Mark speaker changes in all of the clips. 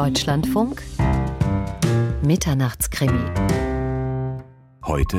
Speaker 1: Deutschlandfunk Mitternachtskrimi.
Speaker 2: Heute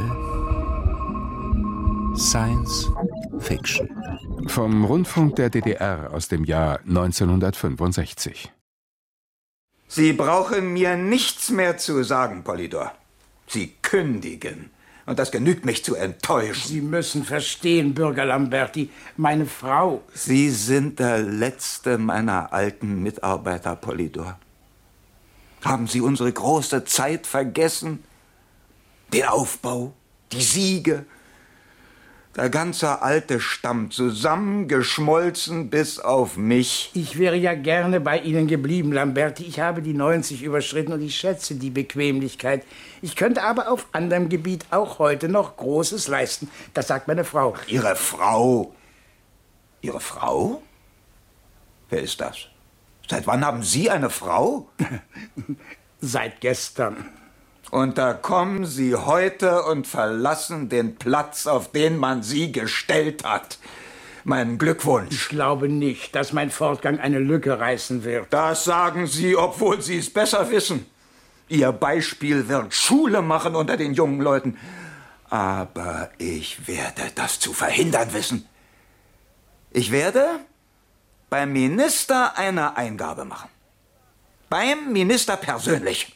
Speaker 2: Science Fiction.
Speaker 3: Vom Rundfunk der DDR aus dem Jahr 1965.
Speaker 4: Sie brauchen mir nichts mehr zu sagen, Polydor. Sie kündigen. Und das genügt mich zu enttäuschen.
Speaker 5: Sie müssen verstehen, Bürger Lamberti, meine Frau...
Speaker 4: Sie sind der letzte meiner alten Mitarbeiter, Polydor. Haben Sie unsere große Zeit vergessen? Den Aufbau, die Siege. Der ganze alte Stamm zusammengeschmolzen bis auf mich.
Speaker 5: Ich wäre ja gerne bei Ihnen geblieben, Lamberti. Ich habe die 90 überschritten und ich schätze die Bequemlichkeit. Ich könnte aber auf anderem Gebiet auch heute noch Großes leisten. Das sagt meine Frau.
Speaker 4: Ihre Frau? Ihre Frau? Wer ist das? Seit wann haben Sie eine Frau?
Speaker 5: Seit gestern.
Speaker 4: Und da kommen Sie heute und verlassen den Platz, auf den man Sie gestellt hat. Meinen Glückwunsch.
Speaker 5: Ich glaube nicht, dass mein Fortgang eine Lücke reißen wird.
Speaker 4: Das sagen Sie, obwohl Sie es besser wissen. Ihr Beispiel wird Schule machen unter den jungen Leuten. Aber ich werde das zu verhindern wissen. Ich werde beim Minister eine Eingabe machen. Beim Minister persönlich.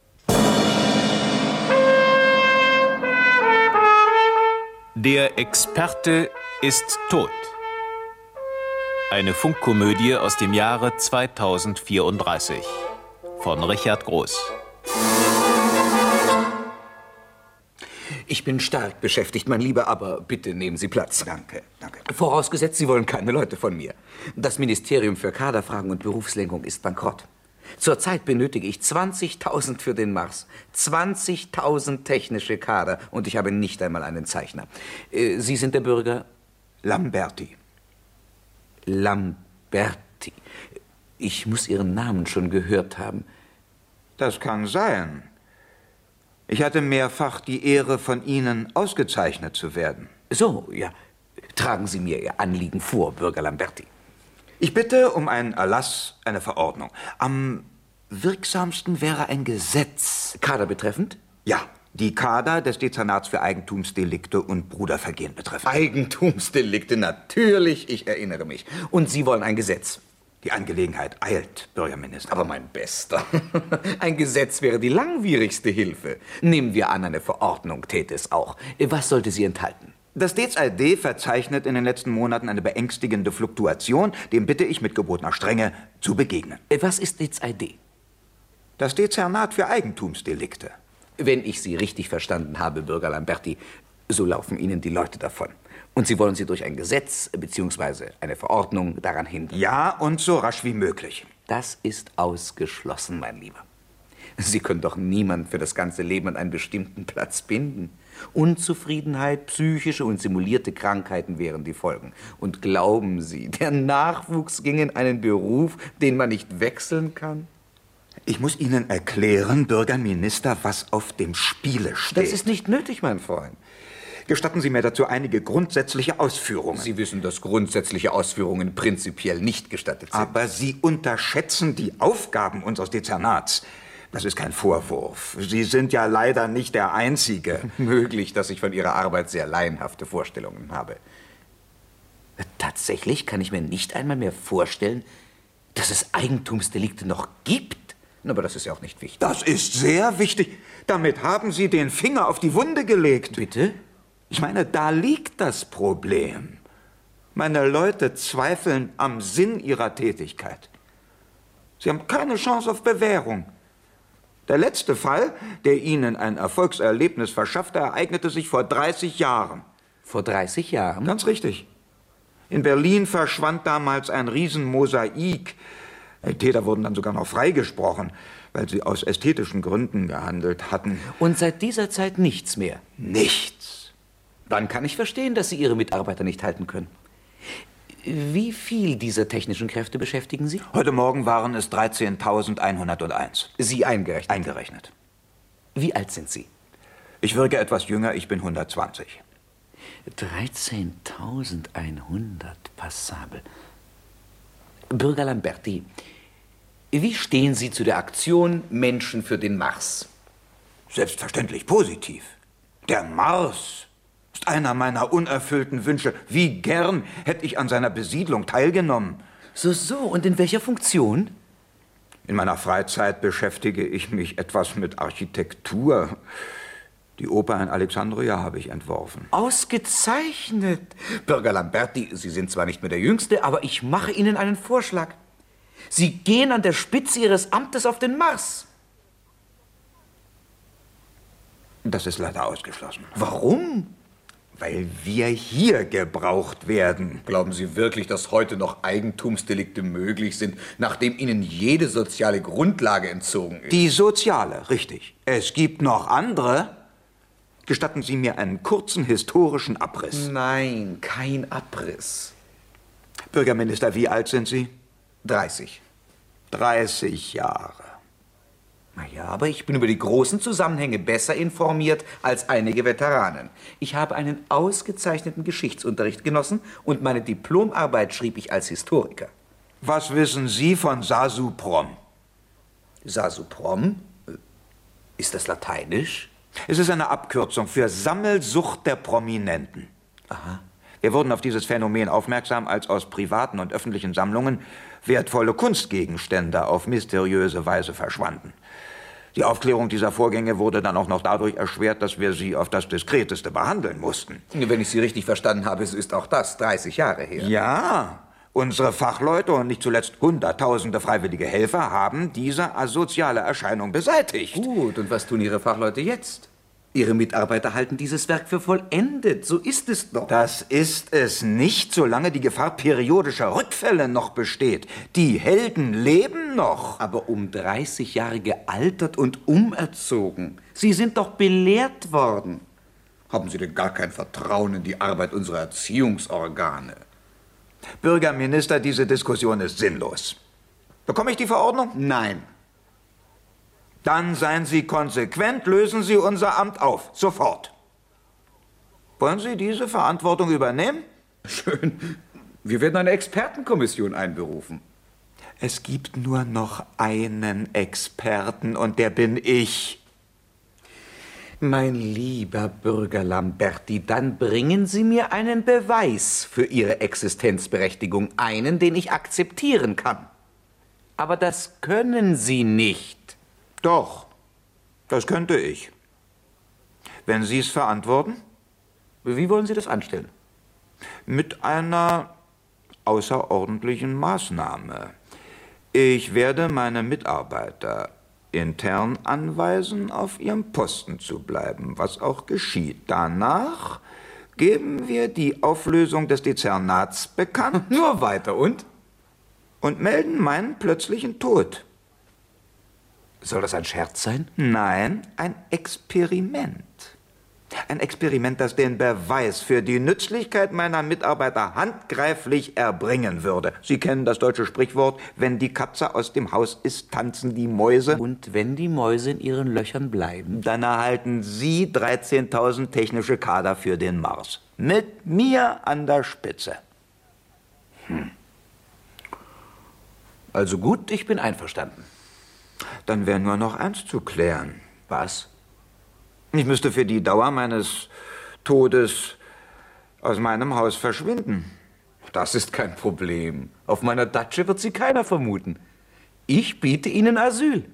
Speaker 2: Der Experte ist tot. Eine Funkkomödie aus dem Jahre 2034 von Richard Groß.
Speaker 6: Ich bin stark beschäftigt, mein Lieber, aber bitte nehmen Sie Platz.
Speaker 4: Danke, danke.
Speaker 6: Vorausgesetzt, Sie wollen keine Leute von mir. Das Ministerium für Kaderfragen und Berufslenkung ist bankrott. Zurzeit benötige ich 20.000 für den Mars. 20.000 technische Kader und ich habe nicht einmal einen Zeichner. Sie sind der Bürger?
Speaker 4: Lamberti.
Speaker 6: Lamberti. Ich muss Ihren Namen schon gehört haben.
Speaker 4: Das kann sein. Ich hatte mehrfach die Ehre, von Ihnen ausgezeichnet zu werden.
Speaker 6: So, ja. Tragen Sie mir Ihr Anliegen vor, Bürger Lamberti.
Speaker 4: Ich bitte um einen Erlass, eine Verordnung. Am wirksamsten wäre ein Gesetz.
Speaker 6: Kader betreffend?
Speaker 4: Ja, die Kader des Dezernats für Eigentumsdelikte und Brudervergehen betreffend.
Speaker 6: Eigentumsdelikte, natürlich, ich erinnere mich. Und Sie wollen ein Gesetz?
Speaker 4: Die Angelegenheit eilt, Bürgerminister.
Speaker 6: Aber mein Bester, ein Gesetz wäre die langwierigste Hilfe. Nehmen wir an, eine Verordnung täte es auch. Was sollte sie enthalten?
Speaker 4: Das DZID verzeichnet in den letzten Monaten eine beängstigende Fluktuation. Dem bitte ich mit gebotener Strenge zu begegnen.
Speaker 6: Was ist DZID?
Speaker 4: Das Dezernat für Eigentumsdelikte.
Speaker 6: Wenn ich Sie richtig verstanden habe, Bürger Lamberti, so laufen Ihnen die Leute davon. Und Sie wollen sie durch ein Gesetz bzw. eine Verordnung daran hindern.
Speaker 4: Ja, und so rasch wie möglich.
Speaker 6: Das ist ausgeschlossen, mein Lieber. Sie können doch niemanden für das ganze Leben an einen bestimmten Platz binden. Unzufriedenheit, psychische und simulierte Krankheiten wären die Folgen. Und glauben Sie, der Nachwuchs ging in einen Beruf, den man nicht wechseln kann?
Speaker 4: Ich muss Ihnen erklären, Bürgerminister, was auf dem Spiele steht.
Speaker 6: Das ist nicht nötig, mein Freund.
Speaker 4: Gestatten Sie mir dazu einige grundsätzliche Ausführungen.
Speaker 6: Sie wissen, dass grundsätzliche Ausführungen prinzipiell nicht gestattet sind.
Speaker 4: Aber Sie unterschätzen die Aufgaben unseres Dezernats. Das ist kein Vorwurf. Sie sind ja leider nicht der Einzige.
Speaker 6: Möglich, dass ich von Ihrer Arbeit sehr laienhafte Vorstellungen habe. Tatsächlich kann ich mir nicht einmal mehr vorstellen, dass es Eigentumsdelikte noch gibt. Aber das ist ja auch nicht wichtig.
Speaker 4: Das ist sehr wichtig. Damit haben Sie den Finger auf die Wunde gelegt.
Speaker 6: Bitte?
Speaker 4: Ich meine, da liegt das Problem. Meine Leute zweifeln am Sinn ihrer Tätigkeit. Sie haben keine Chance auf Bewährung. Der letzte Fall, der Ihnen ein Erfolgserlebnis verschaffte, ereignete sich vor 30 Jahren.
Speaker 6: Vor 30 Jahren?
Speaker 4: Ganz richtig. In Berlin verschwand damals ein Riesenmosaik. Die Täter wurden dann sogar noch freigesprochen, weil sie aus ästhetischen Gründen gehandelt hatten.
Speaker 6: Und seit dieser Zeit nichts mehr?
Speaker 4: Nichts.
Speaker 6: Dann kann ich verstehen, dass Sie Ihre Mitarbeiter nicht halten können. Wie viel dieser technischen Kräfte beschäftigen Sie?
Speaker 4: Heute Morgen waren es 13.101.
Speaker 6: Sie eingerechnet?
Speaker 4: Eingerechnet.
Speaker 6: Wie alt sind Sie?
Speaker 4: Ich wirke etwas jünger, ich bin 120.
Speaker 6: 13.100 passabel. Bürger Lamberti, Wie stehen Sie zu der Aktion Menschen für den Mars?
Speaker 4: Selbstverständlich positiv. Der Mars ist einer meiner unerfüllten Wünsche. Wie gern hätte ich an seiner Besiedlung teilgenommen.
Speaker 6: So, und in welcher Funktion?
Speaker 4: In meiner Freizeit beschäftige ich mich etwas mit Architektur. Die Oper in Alexandria habe ich entworfen.
Speaker 6: Ausgezeichnet. Bürger Lamberti, Sie sind zwar nicht mehr der Jüngste, aber ich mache Ihnen einen Vorschlag. Sie gehen an der Spitze Ihres Amtes auf den Mars.
Speaker 4: Das ist leider ausgeschlossen.
Speaker 6: Warum?
Speaker 4: Weil wir hier gebraucht werden.
Speaker 6: Glauben Sie wirklich, dass heute noch Eigentumsdelikte möglich sind, nachdem Ihnen jede soziale Grundlage entzogen ist?
Speaker 4: Die soziale, richtig. Es gibt noch andere. Gestatten Sie mir einen kurzen historischen Abriss.
Speaker 6: Nein, kein Abriss.
Speaker 4: Bürgerminister, wie alt sind Sie?
Speaker 6: 30.
Speaker 4: 30 Jahre.
Speaker 6: Na ja, aber ich bin über die großen Zusammenhänge besser informiert als einige Veteranen. Ich habe einen ausgezeichneten Geschichtsunterricht genossen und meine Diplomarbeit schrieb ich als Historiker.
Speaker 4: Was wissen Sie von Sasuprom?
Speaker 6: Sasuprom? Ist das lateinisch?
Speaker 4: Es ist eine Abkürzung für Sammelsucht der Prominenten.
Speaker 6: Aha.
Speaker 4: Wir wurden auf dieses Phänomen aufmerksam, als aus privaten und öffentlichen Sammlungen wertvolle Kunstgegenstände auf mysteriöse Weise verschwanden. Die Aufklärung dieser Vorgänge wurde dann auch noch dadurch erschwert, dass wir sie auf das Diskreteste behandeln mussten.
Speaker 6: Wenn ich Sie richtig verstanden habe, so ist auch das 30 Jahre her.
Speaker 4: Ja, unsere Fachleute und nicht zuletzt Hunderttausende freiwillige Helfer haben diese asoziale Erscheinung beseitigt.
Speaker 6: Gut, und was tun Ihre Fachleute jetzt? Ihre Mitarbeiter halten dieses Werk für vollendet. So ist es doch.
Speaker 4: Das ist es nicht, solange die Gefahr periodischer Rückfälle noch besteht. Die Helden leben noch.
Speaker 6: Aber um 30 Jahre gealtert und umerzogen. Sie sind doch belehrt worden. Haben Sie denn gar kein Vertrauen in die Arbeit unserer Erziehungsorgane?
Speaker 4: Bürgerminister, diese Diskussion ist sinnlos. Bekomme ich die Verordnung?
Speaker 6: Nein.
Speaker 4: Dann seien Sie konsequent, lösen Sie unser Amt auf. Sofort. Wollen Sie diese Verantwortung übernehmen?
Speaker 6: Schön. Wir werden eine Expertenkommission einberufen.
Speaker 4: Es gibt nur noch einen Experten und der bin ich.
Speaker 6: Mein lieber Bürger Lamberti, dann bringen Sie mir einen Beweis für Ihre Existenzberechtigung, einen, den ich akzeptieren kann. Aber das können Sie nicht.
Speaker 4: Doch, das könnte ich. Wenn Sie es verantworten?
Speaker 6: Wie wollen Sie das anstellen?
Speaker 4: Mit einer außerordentlichen Maßnahme. Ich werde meine Mitarbeiter intern anweisen, auf ihrem Posten zu bleiben, was auch geschieht. Danach geben wir die Auflösung des Dezernats bekannt.
Speaker 6: Nur weiter und?
Speaker 4: Und melden meinen plötzlichen Tod.
Speaker 6: Soll das ein Scherz sein?
Speaker 4: Nein, ein Experiment. Ein Experiment, das den Beweis für die Nützlichkeit meiner Mitarbeiter handgreiflich erbringen würde. Sie kennen das deutsche Sprichwort, wenn die Katze aus dem Haus ist, tanzen die Mäuse.
Speaker 6: Und wenn die Mäuse in ihren Löchern bleiben?
Speaker 4: Dann erhalten Sie 13.000 technische Kader für den Mars. Mit mir an der Spitze.
Speaker 6: Also gut, ich bin einverstanden.
Speaker 4: Dann wäre nur noch eins zu klären.
Speaker 6: Was?
Speaker 4: Ich müsste für die Dauer meines Todes aus meinem Haus verschwinden.
Speaker 6: Das ist kein Problem. Auf meiner Datsche wird Sie keiner vermuten. Ich biete Ihnen Asyl.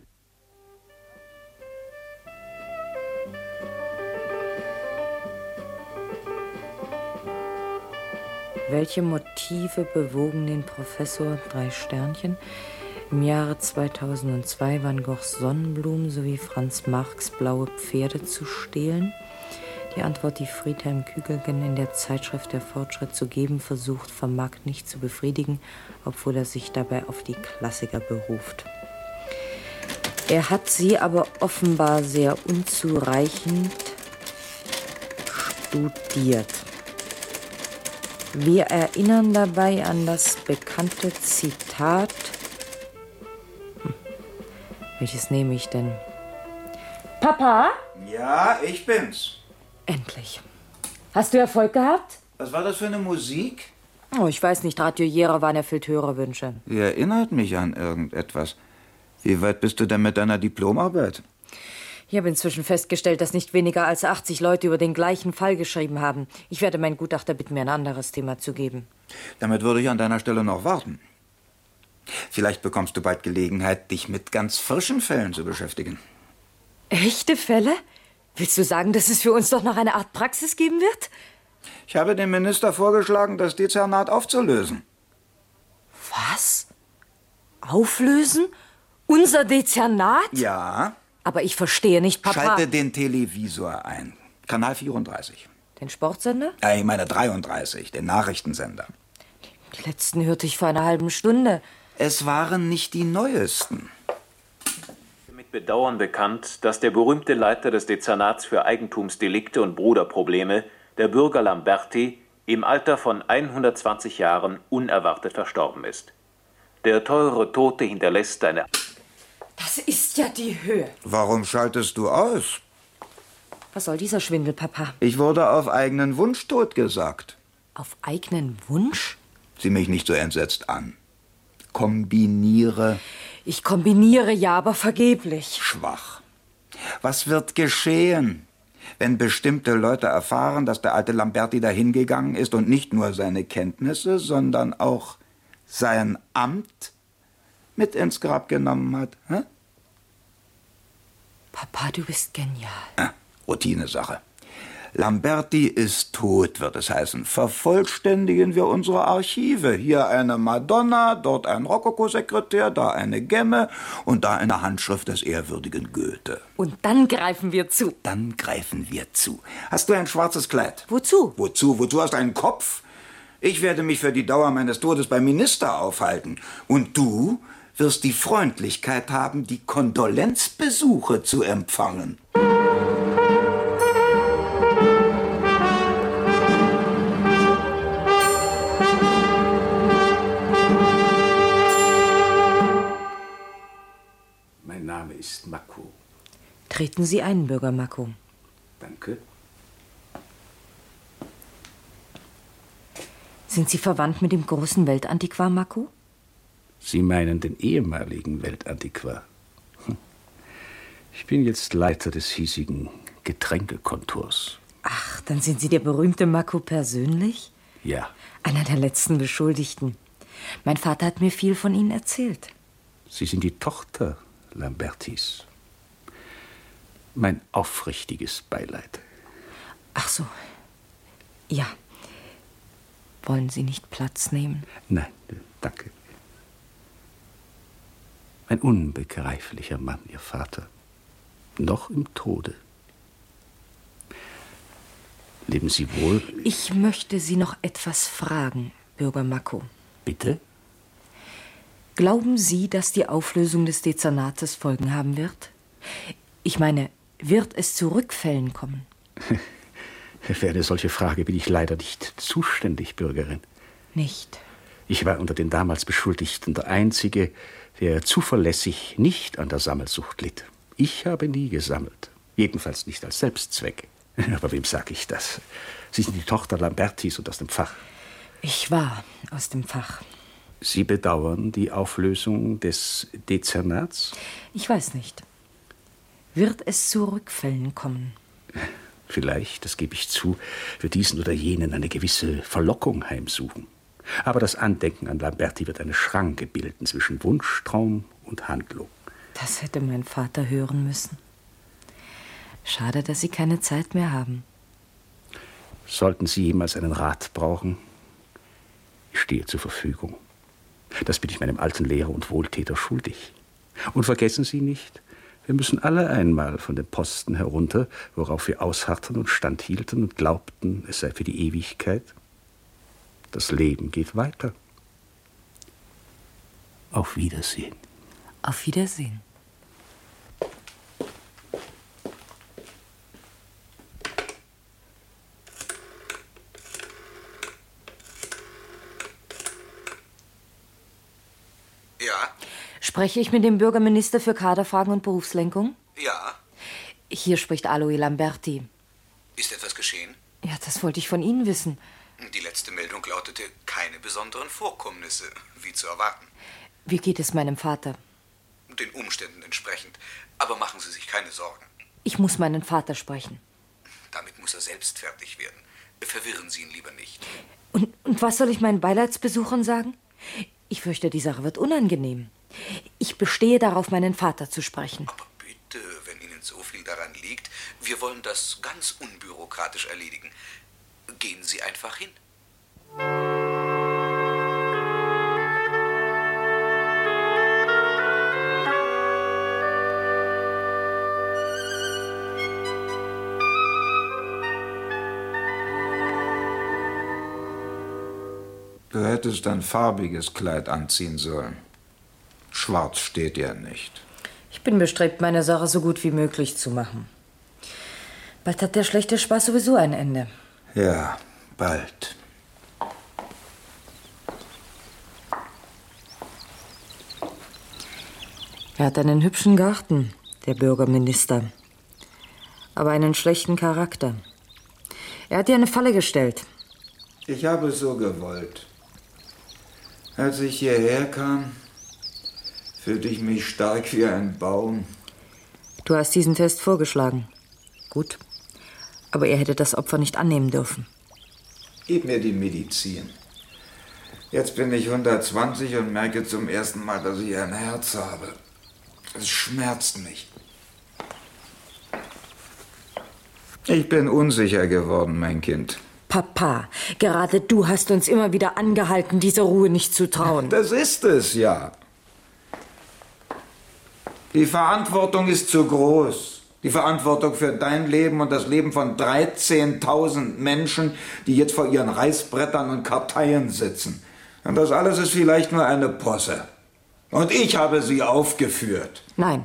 Speaker 1: Welche Motive bewogen den Professor 3 Sternchen, im Jahre 2002 Van Goghs Sonnenblumen sowie Franz Marcs Blaue Pferde zu stehlen? Die Antwort, die Friedhelm Kügelgen in der Zeitschrift Der Fortschritt zu geben versucht, vermag nicht zu befriedigen, obwohl er sich dabei auf die Klassiker beruft. Er hat sie aber offenbar sehr unzureichend studiert. Wir erinnern dabei an das bekannte Zitat. Welches nehme ich denn? Papa?
Speaker 4: Ja, ich bin's.
Speaker 1: Endlich. Hast du Erfolg gehabt?
Speaker 4: Was war das für eine Musik?
Speaker 1: Oh, ich weiß nicht. Radio Jera waren erfüllt Hörerwünsche.
Speaker 4: Die erinnert mich an irgendetwas. Wie weit bist du denn mit deiner Diplomarbeit?
Speaker 1: Ich habe inzwischen festgestellt, dass nicht weniger als 80 Leute über den gleichen Fall geschrieben haben. Ich werde meinen Gutachter bitten, mir ein anderes Thema zu geben.
Speaker 4: Damit würde ich an deiner Stelle noch warten. Vielleicht bekommst du bald Gelegenheit, dich mit ganz frischen Fällen zu beschäftigen.
Speaker 1: Echte Fälle? Willst du sagen, dass es für uns doch noch eine Art Praxis geben wird?
Speaker 4: Ich habe dem Minister vorgeschlagen, das Dezernat aufzulösen.
Speaker 1: Was? Auflösen? Unser Dezernat?
Speaker 4: Ja.
Speaker 1: Aber ich verstehe nicht, Papa.
Speaker 4: Schalte den Televisor ein. Kanal 34.
Speaker 1: Den Sportsender?
Speaker 4: Ich meine 33, den Nachrichtensender.
Speaker 1: Die letzten hörte ich vor einer halben Stunde.
Speaker 4: Es waren nicht die neuesten.
Speaker 2: Mit Bedauern bekannt, dass der berühmte Leiter des Dezernats für Eigentumsdelikte und Bruderprobleme, der Bürger Lamberti, im Alter von 120 Jahren unerwartet verstorben ist. Der teure Tote hinterlässt eine...
Speaker 1: Das ist ja die Höhe.
Speaker 4: Warum schaltest du aus?
Speaker 1: Was soll dieser Schwindel, Papa?
Speaker 4: Ich wurde auf eigenen Wunsch totgesagt.
Speaker 1: Auf eigenen Wunsch?
Speaker 4: Sieh mich nicht so entsetzt an. Kombiniere.
Speaker 1: Ich kombiniere ja, aber vergeblich.
Speaker 4: Schwach. Was wird geschehen, wenn bestimmte Leute erfahren, dass der alte Lamberti dahingegangen ist und nicht nur seine Kenntnisse, sondern auch sein Amt mit ins Grab genommen hat? Hä?
Speaker 1: Papa, du bist genial.
Speaker 4: Routinesache. Lamberti ist tot, wird es heißen. Vervollständigen wir unsere Archive. Hier eine Madonna, dort ein Rokoko-Sekretär, da eine Gemme und da eine Handschrift des ehrwürdigen Goethe.
Speaker 1: Und dann greifen wir zu.
Speaker 4: Dann greifen wir zu. Hast du ein schwarzes Kleid?
Speaker 1: Wozu?
Speaker 4: Wozu? Wozu hast du einen Kopf? Ich werde mich für die Dauer meines Todes beim Minister aufhalten. Und du wirst die Freundlichkeit haben, die Kondolenzbesuche zu empfangen.
Speaker 5: Mein Name ist Mako.
Speaker 1: Treten Sie ein, Bürger Mako.
Speaker 5: Danke.
Speaker 1: Sind Sie verwandt mit dem großen Weltantiquar Mako?
Speaker 5: Sie meinen den ehemaligen Weltantiquar. Ich bin jetzt Leiter des hiesigen Getränkekontors.
Speaker 1: Ach, dann sind Sie der berühmte Mako persönlich?
Speaker 5: Ja.
Speaker 1: Einer der letzten Beschuldigten. Mein Vater hat mir viel von Ihnen erzählt.
Speaker 5: Sie sind die Tochter Lambertis. Mein aufrichtiges Beileid.
Speaker 1: Ach so. Ja. Wollen Sie nicht Platz nehmen?
Speaker 5: Nein, danke. Ein unbegreiflicher Mann, Ihr Vater. Noch im Tode. Leben Sie wohl?
Speaker 1: Ich möchte Sie noch etwas fragen, Bürger Mako.
Speaker 5: Bitte?
Speaker 1: Glauben Sie, dass die Auflösung des Dezernates Folgen haben wird? Ich meine, wird es zu Rückfällen kommen?
Speaker 5: Für eine solche Frage bin ich leider nicht zuständig, Bürgerin.
Speaker 1: Nicht?
Speaker 5: Ich war unter den damals Beschuldigten der Einzige, der zuverlässig nicht an der Sammelsucht litt. Ich habe nie gesammelt. Jedenfalls nicht als Selbstzweck. Aber wem sage ich das? Sie sind die Tochter Lambertis und aus dem Fach.
Speaker 1: Ich war aus dem Fach.
Speaker 5: Sie bedauern die Auflösung des Dezernats?
Speaker 1: Ich weiß nicht. Wird es zu Rückfällen kommen?
Speaker 5: Vielleicht, das gebe ich zu, für diesen oder jenen eine gewisse Verlockung heimsuchen. Aber das Andenken an Lamberti wird eine Schranke bilden zwischen Wunsch, Traum und Handlung.
Speaker 1: Das hätte mein Vater hören müssen. Schade, dass Sie keine Zeit mehr haben.
Speaker 5: Sollten Sie jemals einen Rat brauchen, ich stehe zur Verfügung. Das bin ich meinem alten Lehrer und Wohltäter schuldig. Und vergessen Sie nicht, wir müssen alle einmal von dem Posten herunter, worauf wir ausharrten und standhielten und glaubten, es sei für die Ewigkeit. Das Leben geht weiter. Auf Wiedersehen.
Speaker 1: Auf Wiedersehen.
Speaker 4: Ja?
Speaker 1: Spreche ich mit dem Bürgerminister für Kaderfragen und Berufslenkung?
Speaker 4: Ja.
Speaker 1: Hier spricht Aloe Lamberti.
Speaker 4: Ist etwas geschehen?
Speaker 1: Ja, das wollte ich von Ihnen wissen.
Speaker 4: Die letzte Meldung lautete, keine besonderen Vorkommnisse, wie zu erwarten.
Speaker 1: Wie geht es meinem Vater?
Speaker 4: den Umständen entsprechend. Aber machen Sie sich keine Sorgen.
Speaker 1: Ich muss meinen Vater sprechen.
Speaker 4: Damit muss er selbst fertig werden. Verwirren Sie ihn lieber nicht.
Speaker 1: Und was soll ich meinen Beileidsbesuchern sagen? Ich fürchte, die Sache wird unangenehm. Ich bestehe darauf, meinen Vater zu sprechen.
Speaker 4: Aber bitte, wenn Ihnen so viel daran liegt, wir wollen das ganz unbürokratisch erledigen. Gehen Sie einfach hin. Du hättest ein farbiges Kleid anziehen sollen. Schwarz steht ja nicht.
Speaker 1: Ich bin bestrebt, meine Sache so gut wie möglich zu machen. Bald hat der schlechte Spaß sowieso ein Ende.
Speaker 4: Ja, bald.
Speaker 1: Er hat einen hübschen Garten, der Bürgerminister. Aber einen schlechten Charakter. Er hat dir eine Falle gestellt.
Speaker 4: Ich habe es so gewollt. Als ich hierher kam, fühlte ich mich stark wie ein Baum.
Speaker 1: Du hast diesen Test vorgeschlagen. Gut. Aber er hätte das Opfer nicht annehmen dürfen.
Speaker 4: Gib mir die Medizin. Jetzt bin ich 120 und merke zum ersten Mal, dass ich ein Herz habe. Es schmerzt mich. Ich bin unsicher geworden, mein Kind.
Speaker 1: Papa, gerade du hast uns immer wieder angehalten, dieser Ruhe nicht zu trauen.
Speaker 4: Das ist es ja. Die Verantwortung ist zu groß. Die Verantwortung für dein Leben und das Leben von 13.000 Menschen, die jetzt vor ihren Reißbrettern und Karteien sitzen. Und das alles ist vielleicht nur eine Posse. Und ich habe sie aufgeführt.
Speaker 1: Nein.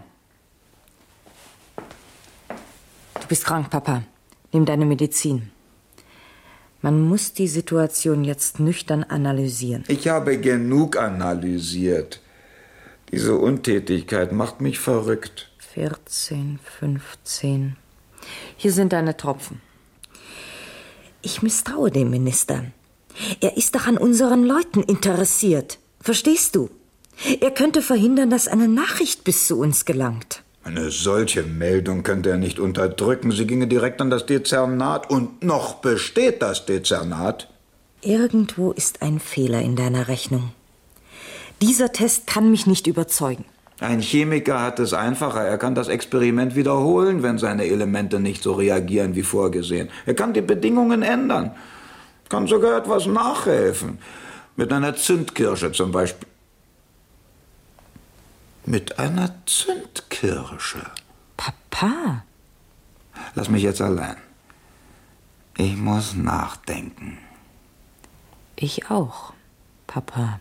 Speaker 1: Du bist krank, Papa. Nimm deine Medizin. Man muss die Situation jetzt nüchtern analysieren.
Speaker 4: Ich habe genug analysiert. Diese Untätigkeit macht mich verrückt.
Speaker 1: 14, 15. Hier sind deine Tropfen. Ich misstraue dem Minister. Er ist doch an unseren Leuten interessiert. Verstehst du? Er könnte verhindern, dass eine Nachricht bis zu uns gelangt.
Speaker 4: Eine solche Meldung könnte er nicht unterdrücken. Sie ginge direkt an das Dezernat. Und noch besteht das Dezernat.
Speaker 1: Irgendwo ist ein Fehler in deiner Rechnung. Dieser Test kann mich nicht überzeugen.
Speaker 4: Ein Chemiker hat es einfacher. Er kann das Experiment wiederholen, wenn seine Elemente nicht so reagieren wie vorgesehen. Er kann die Bedingungen ändern. Kann sogar etwas nachhelfen. Mit einer Zündkirsche zum Beispiel. Mit einer Zündkirsche.
Speaker 1: Papa?
Speaker 4: Lass mich jetzt allein. Ich muss nachdenken.
Speaker 1: Ich auch, Papa.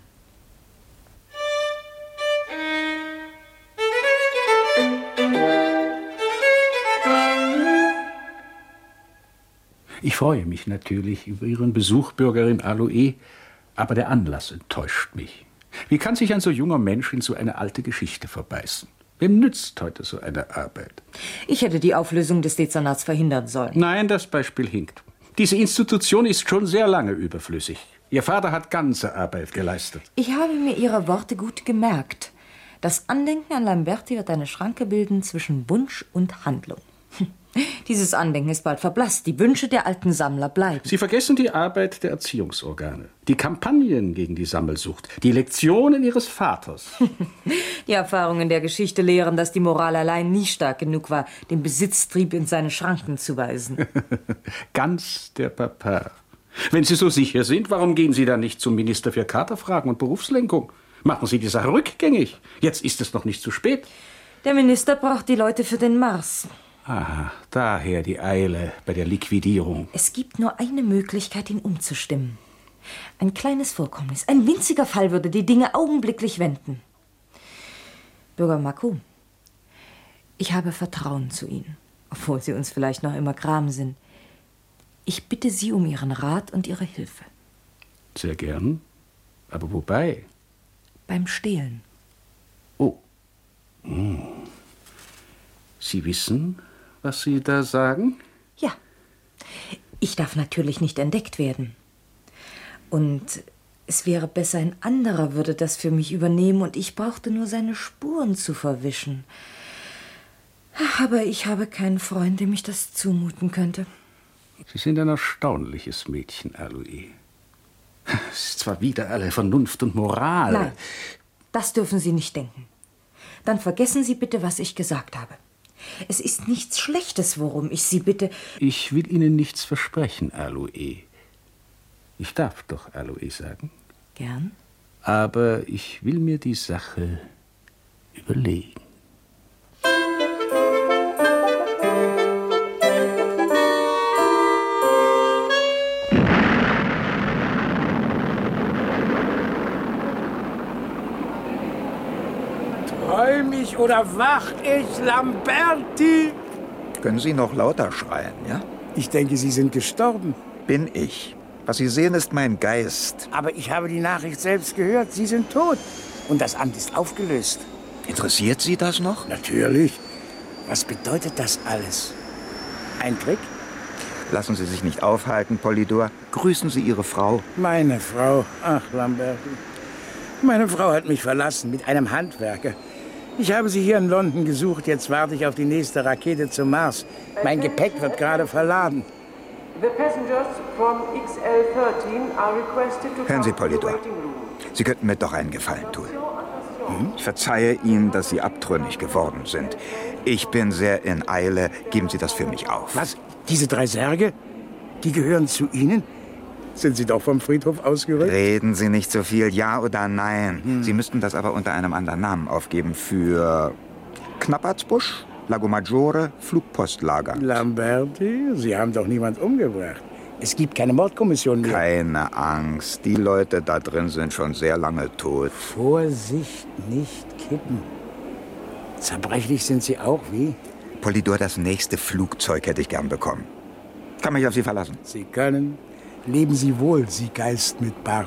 Speaker 5: Ich freue mich natürlich über Ihren Besuch, Bürgerin Aloe, aber der Anlass enttäuscht mich. Wie kann sich ein so junger Mensch in so eine alte Geschichte verbeißen? Wem nützt heute so eine Arbeit?
Speaker 1: Ich hätte die Auflösung des Dezernats verhindern sollen.
Speaker 5: Nein, das Beispiel hinkt. Diese Institution ist schon sehr lange überflüssig. Ihr Vater hat ganze Arbeit geleistet.
Speaker 1: Ich habe mir Ihre Worte gut gemerkt. Das Andenken an Lamberti wird eine Schranke bilden zwischen Wunsch und Handlung. Dieses Andenken ist bald verblasst. Die Wünsche der alten Sammler bleiben.
Speaker 5: Sie vergessen die Arbeit der Erziehungsorgane, die Kampagnen gegen die Sammelsucht, die Lektionen Ihres Vaters.
Speaker 1: Die Erfahrungen der Geschichte lehren, dass die Moral allein nie stark genug war, den Besitztrieb in seine Schranken zu weisen.
Speaker 5: Ganz der Papa. Wenn Sie so sicher sind, warum gehen Sie dann nicht zum Minister für Kaderfragen und Berufslenkung? Machen Sie die Sache rückgängig. Jetzt ist es noch nicht zu spät.
Speaker 1: Der Minister braucht die Leute für den Mars.
Speaker 5: Aha, daher die Eile bei der Liquidierung.
Speaker 1: Es gibt nur eine Möglichkeit, ihn umzustimmen. Ein kleines Vorkommnis, ein winziger Fall würde die Dinge augenblicklich wenden. Bürger Marcoux, ich habe Vertrauen zu Ihnen, obwohl Sie uns vielleicht noch immer gram sind. Ich bitte Sie um Ihren Rat und Ihre Hilfe.
Speaker 5: Sehr gern. Aber wobei?
Speaker 1: Beim Stehlen.
Speaker 5: Oh. Sie wissen, was Sie da sagen?
Speaker 1: Ja. Ich darf natürlich nicht entdeckt werden. Und Es wäre besser, ein anderer würde das für mich übernehmen und ich brauchte nur seine Spuren zu verwischen. Aber ich habe keinen Freund, dem ich das zumuten könnte.
Speaker 5: Sie sind ein erstaunliches Mädchen, Alois. Es ist zwar wider alle Vernunft und Moral.
Speaker 1: Nein, das dürfen Sie nicht denken. Dann vergessen Sie bitte, was ich gesagt habe. Es ist nichts Schlechtes, worum ich Sie bitte.
Speaker 5: Ich will Ihnen nichts versprechen, Alois. Ich darf doch Alois sagen.
Speaker 1: Gern.
Speaker 5: Aber ich will mir die Sache überlegen.
Speaker 7: Träum ich oder wach ich, Lamberti?
Speaker 4: Können Sie noch lauter schreien, ja?
Speaker 7: Ich denke, Sie sind gestorben.
Speaker 4: Bin ich. Was Sie sehen, ist mein Geist.
Speaker 7: Aber ich habe die Nachricht selbst gehört. Sie sind tot. Und das Amt ist aufgelöst.
Speaker 4: Interessiert Sie das noch?
Speaker 7: Natürlich. Was bedeutet das alles? Ein Trick?
Speaker 4: Lassen Sie sich nicht aufhalten, Polydor. Grüßen Sie Ihre Frau.
Speaker 7: Meine Frau. Ach, Lamberti. Meine Frau hat mich verlassen mit einem Handwerker. Ich habe sie hier in London gesucht. Jetzt warte ich auf die nächste Rakete zum Mars. Mein Gepäck wird gerade verladen.
Speaker 4: Hören Sie, Polydor. Sie könnten mir doch einen Gefallen tun. Ich verzeihe Ihnen, dass Sie abtrünnig geworden sind. Ich bin sehr in Eile. Geben Sie das für mich auf.
Speaker 7: Was? Diese 3 Särge? Die gehören zu Ihnen? Sind Sie doch vom Friedhof ausgerückt?
Speaker 4: Reden Sie nicht so viel, ja oder nein. Sie müssten das aber unter einem anderen Namen aufgeben. Für Knappertsbusch, Lago Maggiore, Flugpostlager.
Speaker 7: Lamberti, Sie haben doch niemand umgebracht. Es gibt keine Mordkommission mehr.
Speaker 4: Keine Angst. Die Leute da drin sind schon sehr lange tot.
Speaker 7: Vorsicht, nicht kippen. Zerbrechlich sind Sie auch, wie?
Speaker 4: Polydor, das nächste Flugzeug hätte ich gern bekommen. Kann mich auf Sie verlassen.
Speaker 7: Sie können. Leben Sie wohl, Sie Geist mit Bart.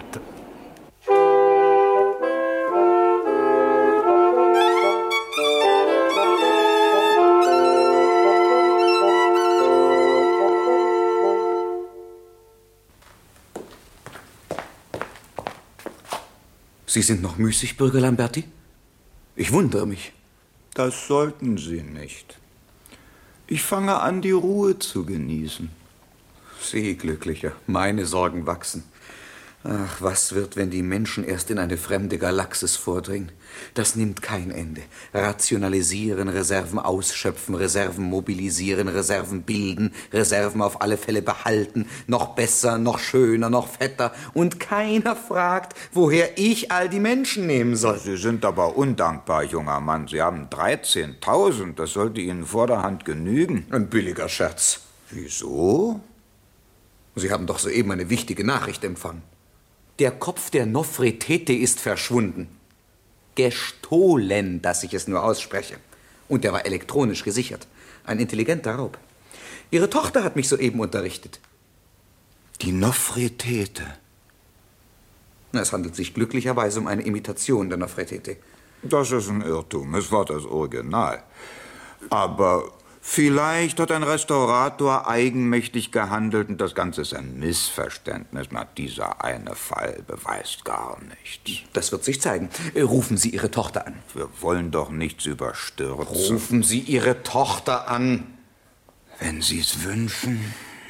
Speaker 6: Sie sind noch müßig, Bürger Lamberti? Ich wundere mich.
Speaker 4: Das sollten Sie nicht. Ich fange an, die Ruhe zu genießen.
Speaker 6: Sie, Glücklicher, meine Sorgen wachsen. Ach, was wird, wenn die Menschen erst in eine fremde Galaxis vordringen? Das nimmt kein Ende. Rationalisieren, Reserven ausschöpfen, Reserven mobilisieren, Reserven bilden, Reserven auf alle Fälle behalten, noch besser, noch schöner, noch fetter. Und keiner fragt, woher ich all die Menschen nehmen soll.
Speaker 4: Sie sind aber undankbar, junger Mann. Sie haben 13.000. Das sollte Ihnen vorderhand genügen.
Speaker 6: Ein billiger Scherz.
Speaker 4: Wieso?
Speaker 6: Sie haben doch soeben eine wichtige Nachricht empfangen. Der Kopf der Nofretete ist verschwunden. Gestohlen, dass ich es nur ausspreche. Und der war elektronisch gesichert. Ein intelligenter Raub. Ihre Tochter hat mich soeben unterrichtet.
Speaker 4: Die Nofretete.
Speaker 6: Es handelt sich glücklicherweise um eine Imitation der Nofretete.
Speaker 4: Das ist ein Irrtum. Es war das Original. Aber vielleicht hat ein Restaurator eigenmächtig gehandelt und das Ganze ist ein Missverständnis. Na, dieser eine Fall beweist gar nichts.
Speaker 6: Das wird sich zeigen. Rufen Sie Ihre Tochter an.
Speaker 4: Wir wollen doch nichts überstürzen.
Speaker 6: Rufen Sie Ihre Tochter an.
Speaker 4: Wenn Sie es wünschen.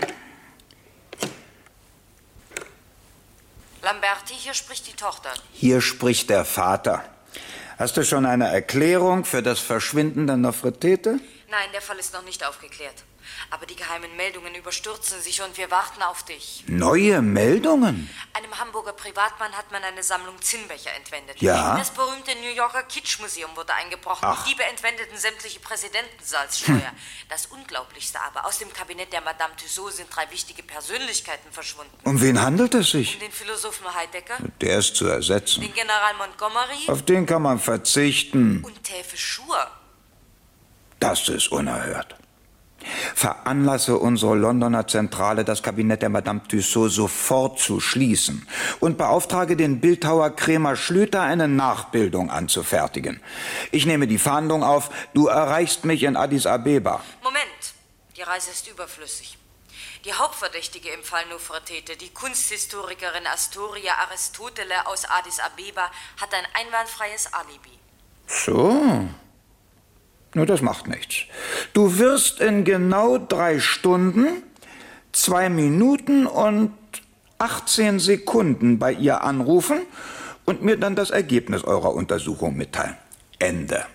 Speaker 1: Lamberti, hier spricht die Tochter.
Speaker 4: Hier spricht der Vater. Hast du schon eine Erklärung für das Verschwinden der Nofretete?
Speaker 1: Nein, der Fall ist noch nicht aufgeklärt. Aber die geheimen Meldungen überstürzen sich und wir warten auf dich.
Speaker 4: Neue Meldungen?
Speaker 1: Einem Hamburger Privatmann hat man eine Sammlung Zinnbecher entwendet.
Speaker 4: Ja?
Speaker 1: Das berühmte New Yorker Kitsch-Museum wurde eingebrochen.
Speaker 4: Ach.
Speaker 1: Diebe entwendeten sämtliche Präsidentensalzsteuer. Das Unglaublichste aber, aus dem Kabinett der Madame Tussaud sind 3 wichtige Persönlichkeiten verschwunden.
Speaker 4: Um wen handelt es sich?
Speaker 1: Um den Philosophen Heidegger,
Speaker 4: Der ist zu ersetzen.
Speaker 1: den General Montgomery
Speaker 4: Auf den kann man verzichten.
Speaker 1: und Täfe Schur.
Speaker 4: Das ist unerhört. Veranlasse unsere Londoner Zentrale, das Kabinett der Madame Tussaud sofort zu schließen und beauftrage den Bildhauer Krämer Schlüter, eine Nachbildung anzufertigen. Ich nehme die Fahndung auf. Du erreichst mich in Addis Abeba.
Speaker 1: Moment, die Reise ist überflüssig. Die Hauptverdächtige im Fall Nofretete, die Kunsthistorikerin Astoria Aristotele aus Addis Abeba, hat ein einwandfreies Alibi.
Speaker 4: So. Nur das macht nichts. Du wirst in genau 3 Stunden, 2 Minuten und 18 Sekunden bei ihr anrufen und mir dann das Ergebnis eurer Untersuchung mitteilen. Ende.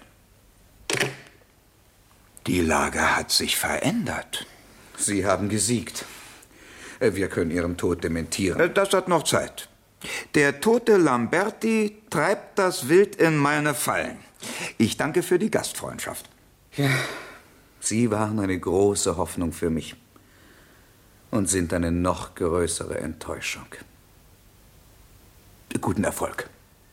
Speaker 4: Die Lage hat sich verändert.
Speaker 6: Sie haben gesiegt. Wir können Ihren Tod dementieren.
Speaker 4: Das hat noch Zeit. Der tote Lamberti treibt das Wild in meine Fallen. Ich danke für die Gastfreundschaft.
Speaker 6: Ja, Sie waren eine große Hoffnung für mich und sind eine noch größere Enttäuschung. Guten Erfolg.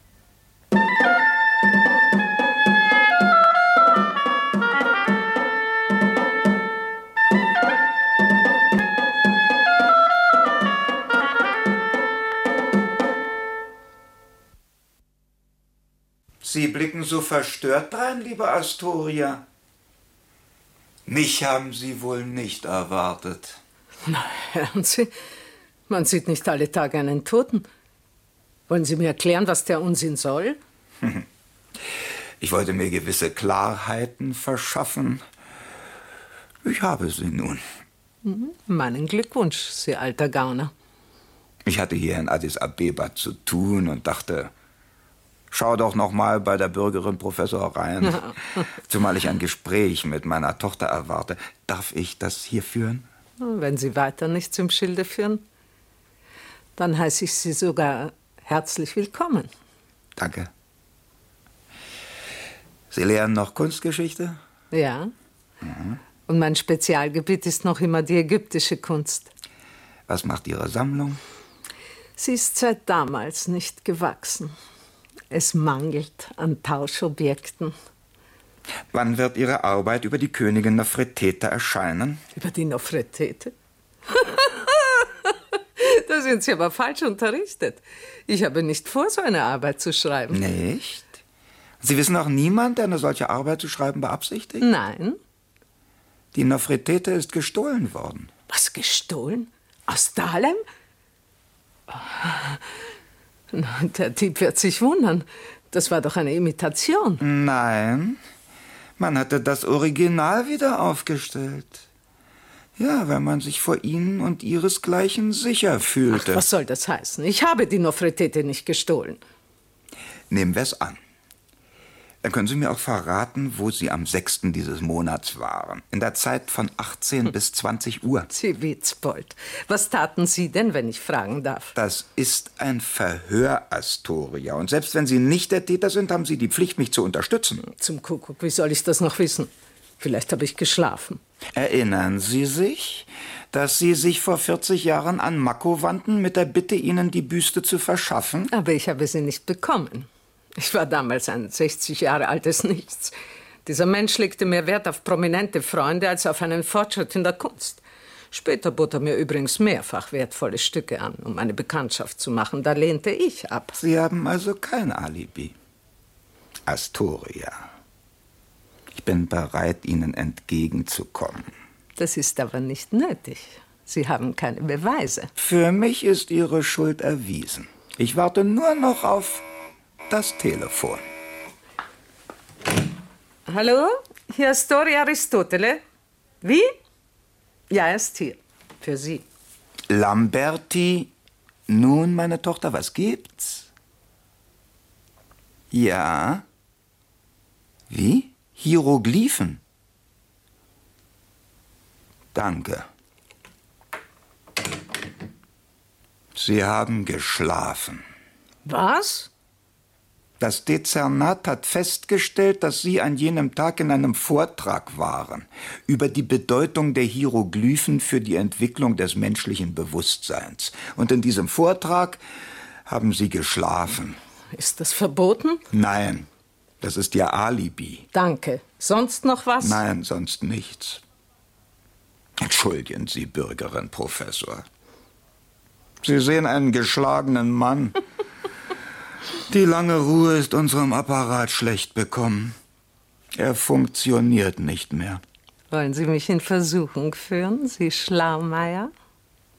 Speaker 4: Sie blicken so verstört drein, liebe Astoria. Mich haben Sie wohl nicht erwartet.
Speaker 8: Na, hören Sie, man sieht nicht alle Tage einen Toten. Wollen Sie mir erklären, was der Unsinn soll?
Speaker 4: Ich wollte mir gewisse Klarheiten verschaffen. Ich habe sie nun.
Speaker 8: Meinen Glückwunsch, Sie alter Gauner.
Speaker 4: Ich hatte hier in Addis Abeba zu tun und dachte, schau doch noch mal bei der Bürgerin Professor rein. Zumal ich ein Gespräch mit meiner Tochter erwarte. Darf ich das hier führen?
Speaker 8: Wenn Sie weiter nichts im Schilde führen, dann heiße ich Sie sogar herzlich willkommen.
Speaker 4: Danke. Sie lehren noch Kunstgeschichte?
Speaker 8: Ja. Und mein Spezialgebiet ist noch immer die ägyptische Kunst.
Speaker 4: Was macht Ihre Sammlung?
Speaker 8: Sie ist seit damals nicht gewachsen. Es mangelt an Tauschobjekten.
Speaker 4: Wann wird Ihre Arbeit über die Königin Nofretete erscheinen?
Speaker 8: Über die Nofretete? Da sind Sie aber falsch unterrichtet. Ich habe nicht vor, so eine Arbeit zu schreiben.
Speaker 4: Nicht? Sie wissen auch niemand, der eine solche Arbeit zu schreiben beabsichtigt?
Speaker 8: Nein.
Speaker 4: Die Nofretete ist gestohlen worden.
Speaker 8: Was, gestohlen? Aus Dahlem? Der Dieb wird sich wundern. Das war doch eine Imitation.
Speaker 4: Nein, man hatte das Original wieder aufgestellt. Ja, weil man sich vor Ihnen und Ihresgleichen sicher fühlte.
Speaker 8: Ach, was soll das heißen? Ich habe die Nofretete nicht gestohlen.
Speaker 4: Nehmen wir es an. Dann können Sie mir auch verraten, wo Sie am 6. dieses Monats waren. In der Zeit von 18 bis 20 Uhr.
Speaker 8: Sie Witzbold. Was taten Sie denn, wenn ich fragen darf?
Speaker 4: Das ist ein Verhör, Astoria. Und selbst wenn Sie nicht der Täter sind, haben Sie die Pflicht, mich zu unterstützen.
Speaker 8: Zum Kuckuck, wie soll ich das noch wissen? Vielleicht habe ich geschlafen.
Speaker 4: Erinnern Sie sich, dass Sie sich vor 40 Jahren an Mako wandten, mit der Bitte, Ihnen die Büste zu verschaffen?
Speaker 8: Aber ich habe sie nicht bekommen. Ich war damals ein 60 Jahre altes Nichts. Dieser Mensch legte mehr Wert auf prominente Freunde als auf einen Fortschritt in der Kunst. Später bot er mir übrigens mehrfach wertvolle Stücke an, um eine Bekanntschaft zu machen. Da lehnte ich ab.
Speaker 4: Sie haben also kein Alibi. Astoria, ich bin bereit, Ihnen entgegenzukommen.
Speaker 8: Das ist aber nicht nötig. Sie haben keine Beweise.
Speaker 4: Für mich ist Ihre Schuld erwiesen. Ich warte nur noch auf das Telefon.
Speaker 8: Hallo? Hier ist Astoria Aristotele. Wie? Ja, er ist hier. Für Sie.
Speaker 4: Lamberti, nun, meine Tochter, was gibt's? Ja? Wie? Hieroglyphen? Danke. Sie haben geschlafen.
Speaker 8: Was?
Speaker 4: Das Dezernat hat festgestellt, dass Sie an jenem Tag in einem Vortrag waren über die Bedeutung der Hieroglyphen für die Entwicklung des menschlichen Bewusstseins. Und in diesem Vortrag haben Sie geschlafen.
Speaker 8: Ist das verboten?
Speaker 4: Nein, das ist Ihr Alibi.
Speaker 8: Danke. Sonst noch was?
Speaker 4: Nein, sonst nichts. Entschuldigen Sie, Bürgerin Professor. Sie sehen einen geschlagenen Mann. Die lange Ruhe ist unserem Apparat schlecht bekommen. Er funktioniert nicht mehr.
Speaker 8: Wollen Sie mich in Versuchung führen, Sie Schlaumeier?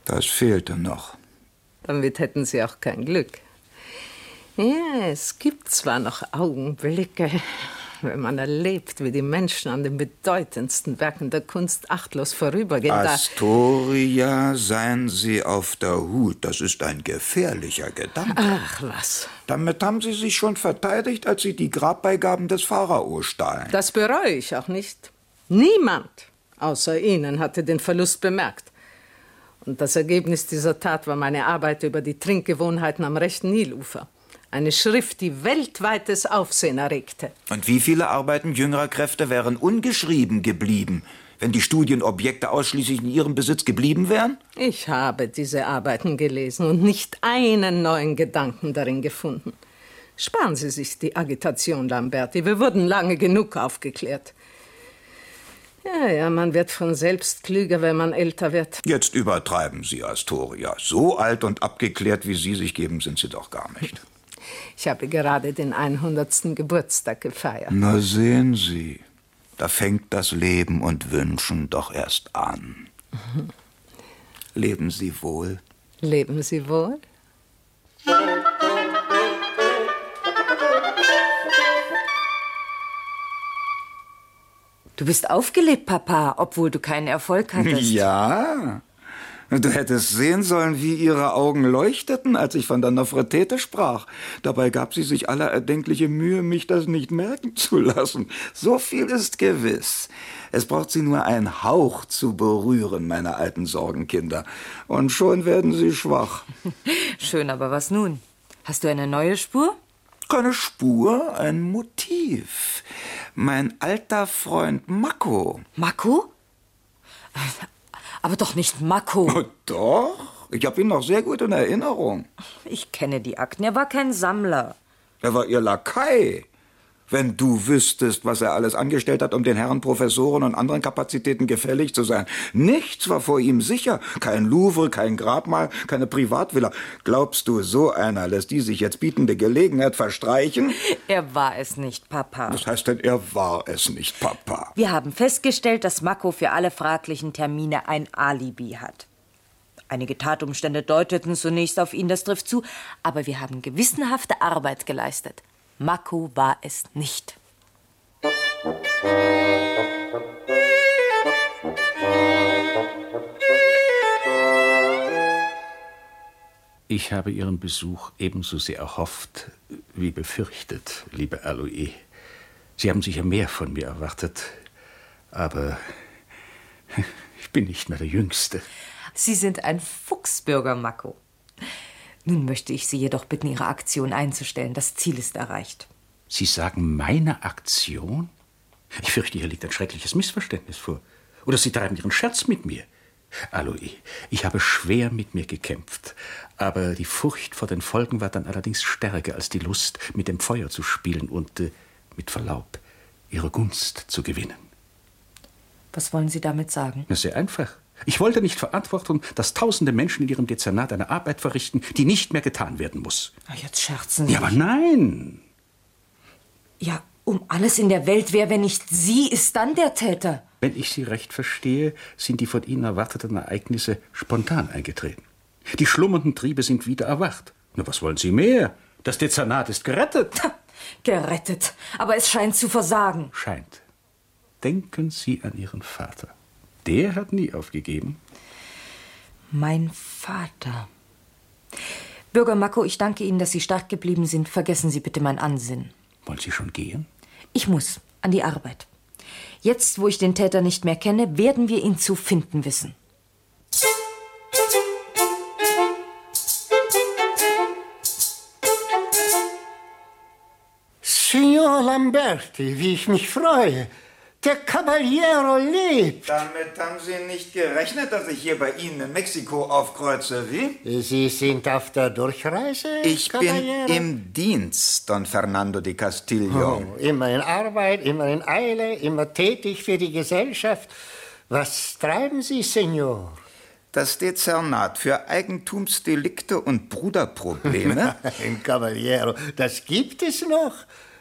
Speaker 4: Das fehlte noch.
Speaker 8: Damit hätten Sie auch kein Glück. Ja, es gibt zwar noch Augenblicke, wenn man erlebt, wie die Menschen an den bedeutendsten Werken der Kunst achtlos vorübergehen.
Speaker 4: Astoria, seien Sie auf der Hut. Das ist ein gefährlicher Gedanke.
Speaker 8: Ach, was?
Speaker 4: Damit haben Sie sich schon verteidigt, als Sie die Grabbeigaben des Pharao stahlen.
Speaker 8: Das bereue ich auch nicht. Niemand außer Ihnen hatte den Verlust bemerkt. Und das Ergebnis dieser Tat war meine Arbeit über die Trinkgewohnheiten am rechten Nilufer. Eine Schrift, die weltweites Aufsehen erregte.
Speaker 4: Und wie viele Arbeiten jüngerer Kräfte wären ungeschrieben geblieben, wenn die Studienobjekte ausschließlich in Ihrem Besitz geblieben wären?
Speaker 8: Ich habe diese Arbeiten gelesen und nicht einen neuen Gedanken darin gefunden. Sparen Sie sich die Agitation, Lamberti. Wir wurden lange genug aufgeklärt. Ja, man wird von selbst klüger, wenn man älter wird.
Speaker 4: Jetzt übertreiben Sie, Astoria. So alt und abgeklärt, wie Sie sich geben, sind Sie doch gar nicht.
Speaker 8: Ich habe gerade den 100. Geburtstag gefeiert.
Speaker 4: Na sehen Sie, da fängt das Leben und Wünschen doch erst an. Leben Sie wohl.
Speaker 8: Leben Sie wohl?
Speaker 1: Du bist aufgelebt, Papa, obwohl du keinen Erfolg hattest.
Speaker 4: Ja, du hättest sehen sollen, wie ihre Augen leuchteten, als ich von der Nofretete sprach. Dabei gab sie sich aller erdenkliche Mühe, mich das nicht merken zu lassen. So viel ist gewiss. Es braucht sie nur einen Hauch zu berühren, meine alten Sorgenkinder. Und schon werden sie schwach.
Speaker 1: Schön, aber was nun? Hast du eine neue Spur?
Speaker 4: Keine Spur, ein Motiv. Mein alter Freund Mako.
Speaker 1: Mako? Aber doch nicht Mako.
Speaker 4: Oh, doch, ich habe ihn noch sehr gut in Erinnerung.
Speaker 1: Ich kenne die Akten, er war kein Sammler.
Speaker 4: Er war ihr Lakai. Wenn du wüsstest, was er alles angestellt hat, um den Herren Professoren und anderen Kapazitäten gefällig zu sein. Nichts war vor ihm sicher. Kein Louvre, kein Grabmal, keine Privatvilla. Glaubst du, so einer lässt die sich jetzt bietende Gelegenheit verstreichen?
Speaker 1: Er war es nicht, Papa.
Speaker 4: Was heißt denn, er war es nicht, Papa?
Speaker 1: Wir haben festgestellt, dass Mako für alle fraglichen Termine ein Alibi hat. Einige Tatumstände deuteten zunächst auf ihn, das trifft zu, aber wir haben gewissenhafte Arbeit geleistet. Mako war es nicht.
Speaker 5: Ich habe Ihren Besuch ebenso sehr erhofft wie befürchtet, liebe Aloe. Sie haben sicher mehr von mir erwartet, aber ich bin nicht mehr der Jüngste.
Speaker 1: Sie sind ein Fuchs, Bürger Mako. Nun möchte ich Sie jedoch bitten, Ihre Aktion einzustellen. Das Ziel ist erreicht.
Speaker 5: Sie sagen meine Aktion? Ich fürchte, hier liegt ein schreckliches Missverständnis vor. Oder Sie treiben Ihren Scherz mit mir. Aloe, ich habe schwer mit mir gekämpft. Aber die Furcht vor den Folgen war dann allerdings stärker als die Lust, mit dem Feuer zu spielen und, mit Verlaub, Ihre Gunst zu gewinnen.
Speaker 1: Was wollen Sie damit sagen?
Speaker 5: Na, sehr einfach. Ich wollte nicht verantworten, dass tausende Menschen in ihrem Dezernat eine Arbeit verrichten, die nicht mehr getan werden muss.
Speaker 1: Ach, jetzt scherzen Sie.
Speaker 5: Ja, aber nein.
Speaker 1: Ja, um alles in der Welt, wer, wenn nicht Sie, ist dann der Täter?
Speaker 5: Wenn ich Sie recht verstehe, sind die von Ihnen erwarteten Ereignisse spontan eingetreten. Die schlummernden Triebe sind wieder erwacht. Na, was wollen Sie mehr? Das Dezernat ist gerettet.
Speaker 1: Gerettet, aber es scheint zu versagen.
Speaker 5: Scheint. Denken Sie an Ihren Vater. Der hat nie aufgegeben.
Speaker 1: Mein Vater. Bürger Mako, ich danke Ihnen, dass Sie stark geblieben sind. Vergessen Sie bitte mein Ansinnen.
Speaker 5: Wollen Sie schon gehen?
Speaker 1: Ich muss an die Arbeit. Jetzt, wo ich den Täter nicht mehr kenne, werden wir ihn zu finden wissen.
Speaker 9: Signor Lamberti, wie ich mich freue. Der Caballero lebt.
Speaker 4: Damit haben Sie nicht gerechnet, dass ich hier bei Ihnen in Mexiko aufkreuze, wie?
Speaker 9: Sie sind auf der Durchreise,
Speaker 4: Ich
Speaker 9: Caballero?
Speaker 4: bin im Dienst, Don Fernando de Castillo.
Speaker 9: Oh, immer in Arbeit, immer in Eile, immer tätig für die Gesellschaft. Was treiben Sie, Senor?
Speaker 4: Das Dezernat für Eigentumsdelikte und Bruderprobleme.
Speaker 9: Nein, Caballero, das gibt es noch.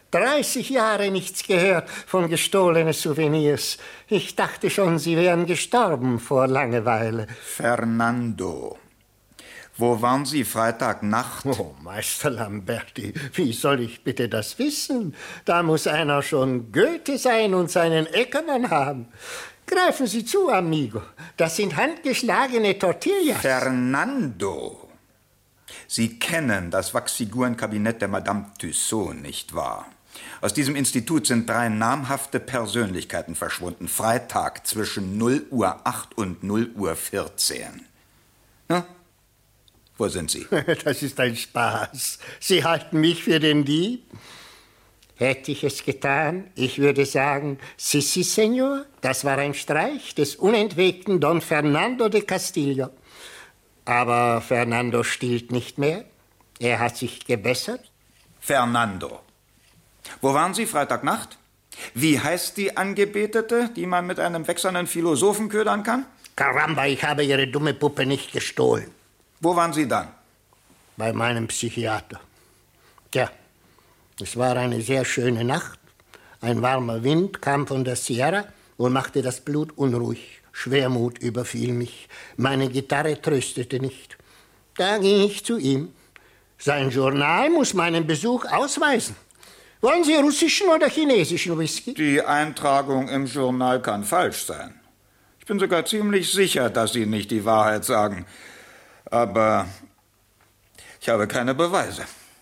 Speaker 9: 30 Jahre nichts gehört von gestohlenen Souvenirs. Ich dachte schon, Sie wären gestorben vor Langeweile.
Speaker 4: Fernando, wo waren Sie Freitagnacht?
Speaker 9: Oh, Meister Lamberti, wie soll ich bitte das wissen? Da muss einer schon Goethe sein und seinen Eckermann haben. Greifen Sie zu, amigo. Das sind handgeschlagene Tortillas.
Speaker 4: Fernando, Sie kennen das Wachsfigurenkabinett der Madame Tussaud, nicht wahr? Aus diesem Institut sind 3 namhafte Persönlichkeiten verschwunden. Freitag zwischen 0:08 und 0:14. Na, wo sind sie?
Speaker 9: Das ist ein Spaß. Sie halten mich für den Dieb? Hätte ich es getan, ich würde sagen, si, Senor, das war ein Streich des unentwegten Don Fernando de Castillo. Aber Fernando stiehlt nicht mehr. Er hat sich gebessert.
Speaker 4: Fernando, wo waren Sie Freitagnacht? Wie heißt die Angebetete, die man mit einem wächsernen Philosophen ködern kann?
Speaker 9: Caramba, ich habe Ihre dumme Puppe nicht gestohlen.
Speaker 4: Wo waren Sie dann?
Speaker 9: Bei meinem Psychiater. Tja, es war eine sehr schöne Nacht. Ein warmer Wind kam von der Sierra und machte das Blut unruhig. Schwermut überfiel mich. Meine Gitarre tröstete nicht. Da ging ich zu ihm. Sein Journal muss meinen Besuch ausweisen. Wollen Sie russischen oder chinesischen Whisky?
Speaker 4: Die Eintragung im Journal kann falsch sein. Ich bin sogar ziemlich sicher, dass Sie nicht die Wahrheit sagen. Aber ich habe keine Beweise.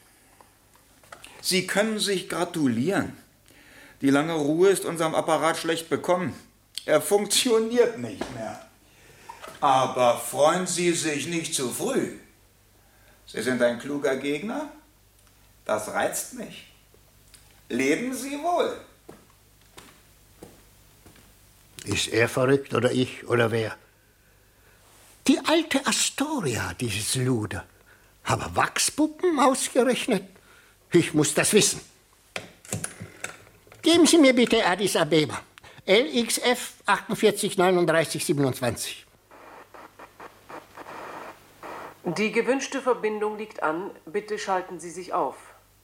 Speaker 4: Sie können sich gratulieren. Die lange Ruhe ist unserem Apparat schlecht bekommen. Er funktioniert nicht mehr. Aber freuen Sie sich nicht zu früh. Sie sind ein kluger Gegner. Das reizt mich. Leben Sie wohl.
Speaker 9: Ist er verrückt oder ich oder wer? Die alte Astoria, dieses Luder. Aber Wachspuppen ausgerechnet? Ich muss das wissen. Geben Sie mir bitte Addis Abeba. LXF 483927.
Speaker 10: Die gewünschte Verbindung liegt an. Bitte schalten Sie sich auf.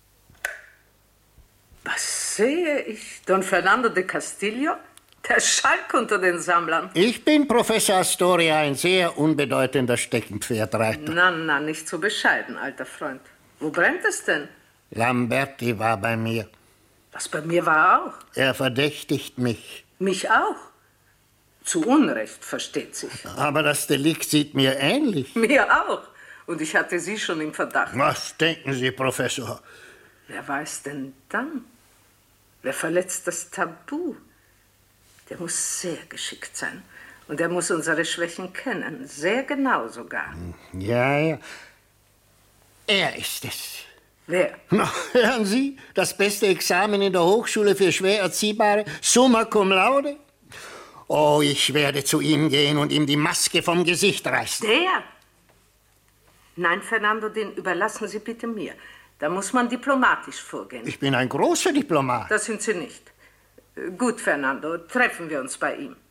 Speaker 8: Was sehe ich? Don Fernando de Castillo? Der Schalk unter den Sammlern.
Speaker 9: Ich bin Professor Astoria, ein sehr unbedeutender Steckenpferdreiter.
Speaker 8: Na, nicht so bescheiden, alter Freund. Wo brennt es denn?
Speaker 9: Lamberti war bei mir.
Speaker 8: Was bei mir war auch.
Speaker 9: Er verdächtigt mich.
Speaker 8: Mich auch. Zu Unrecht, versteht sich.
Speaker 9: Aber das Delikt sieht mir ähnlich.
Speaker 8: Mir auch. Und ich hatte Sie schon im Verdacht.
Speaker 9: Was denken Sie, Professor?
Speaker 8: Wer weiß denn dann? Wer verletzt das Tabu? Der muss sehr geschickt sein. Und er muss unsere Schwächen kennen. Sehr genau sogar.
Speaker 9: Ja. Er ist es.
Speaker 8: Wer?
Speaker 9: Na, hören Sie, das beste Examen in der Hochschule für schwer Erziehbare, summa cum laude. Oh, ich werde zu ihm gehen und ihm die Maske vom Gesicht reißen.
Speaker 8: Der? Nein, Fernando, den überlassen Sie bitte mir. Da muss man diplomatisch vorgehen.
Speaker 9: Ich bin ein großer Diplomat.
Speaker 8: Das sind Sie nicht. Gut, Fernando, treffen wir uns bei ihm.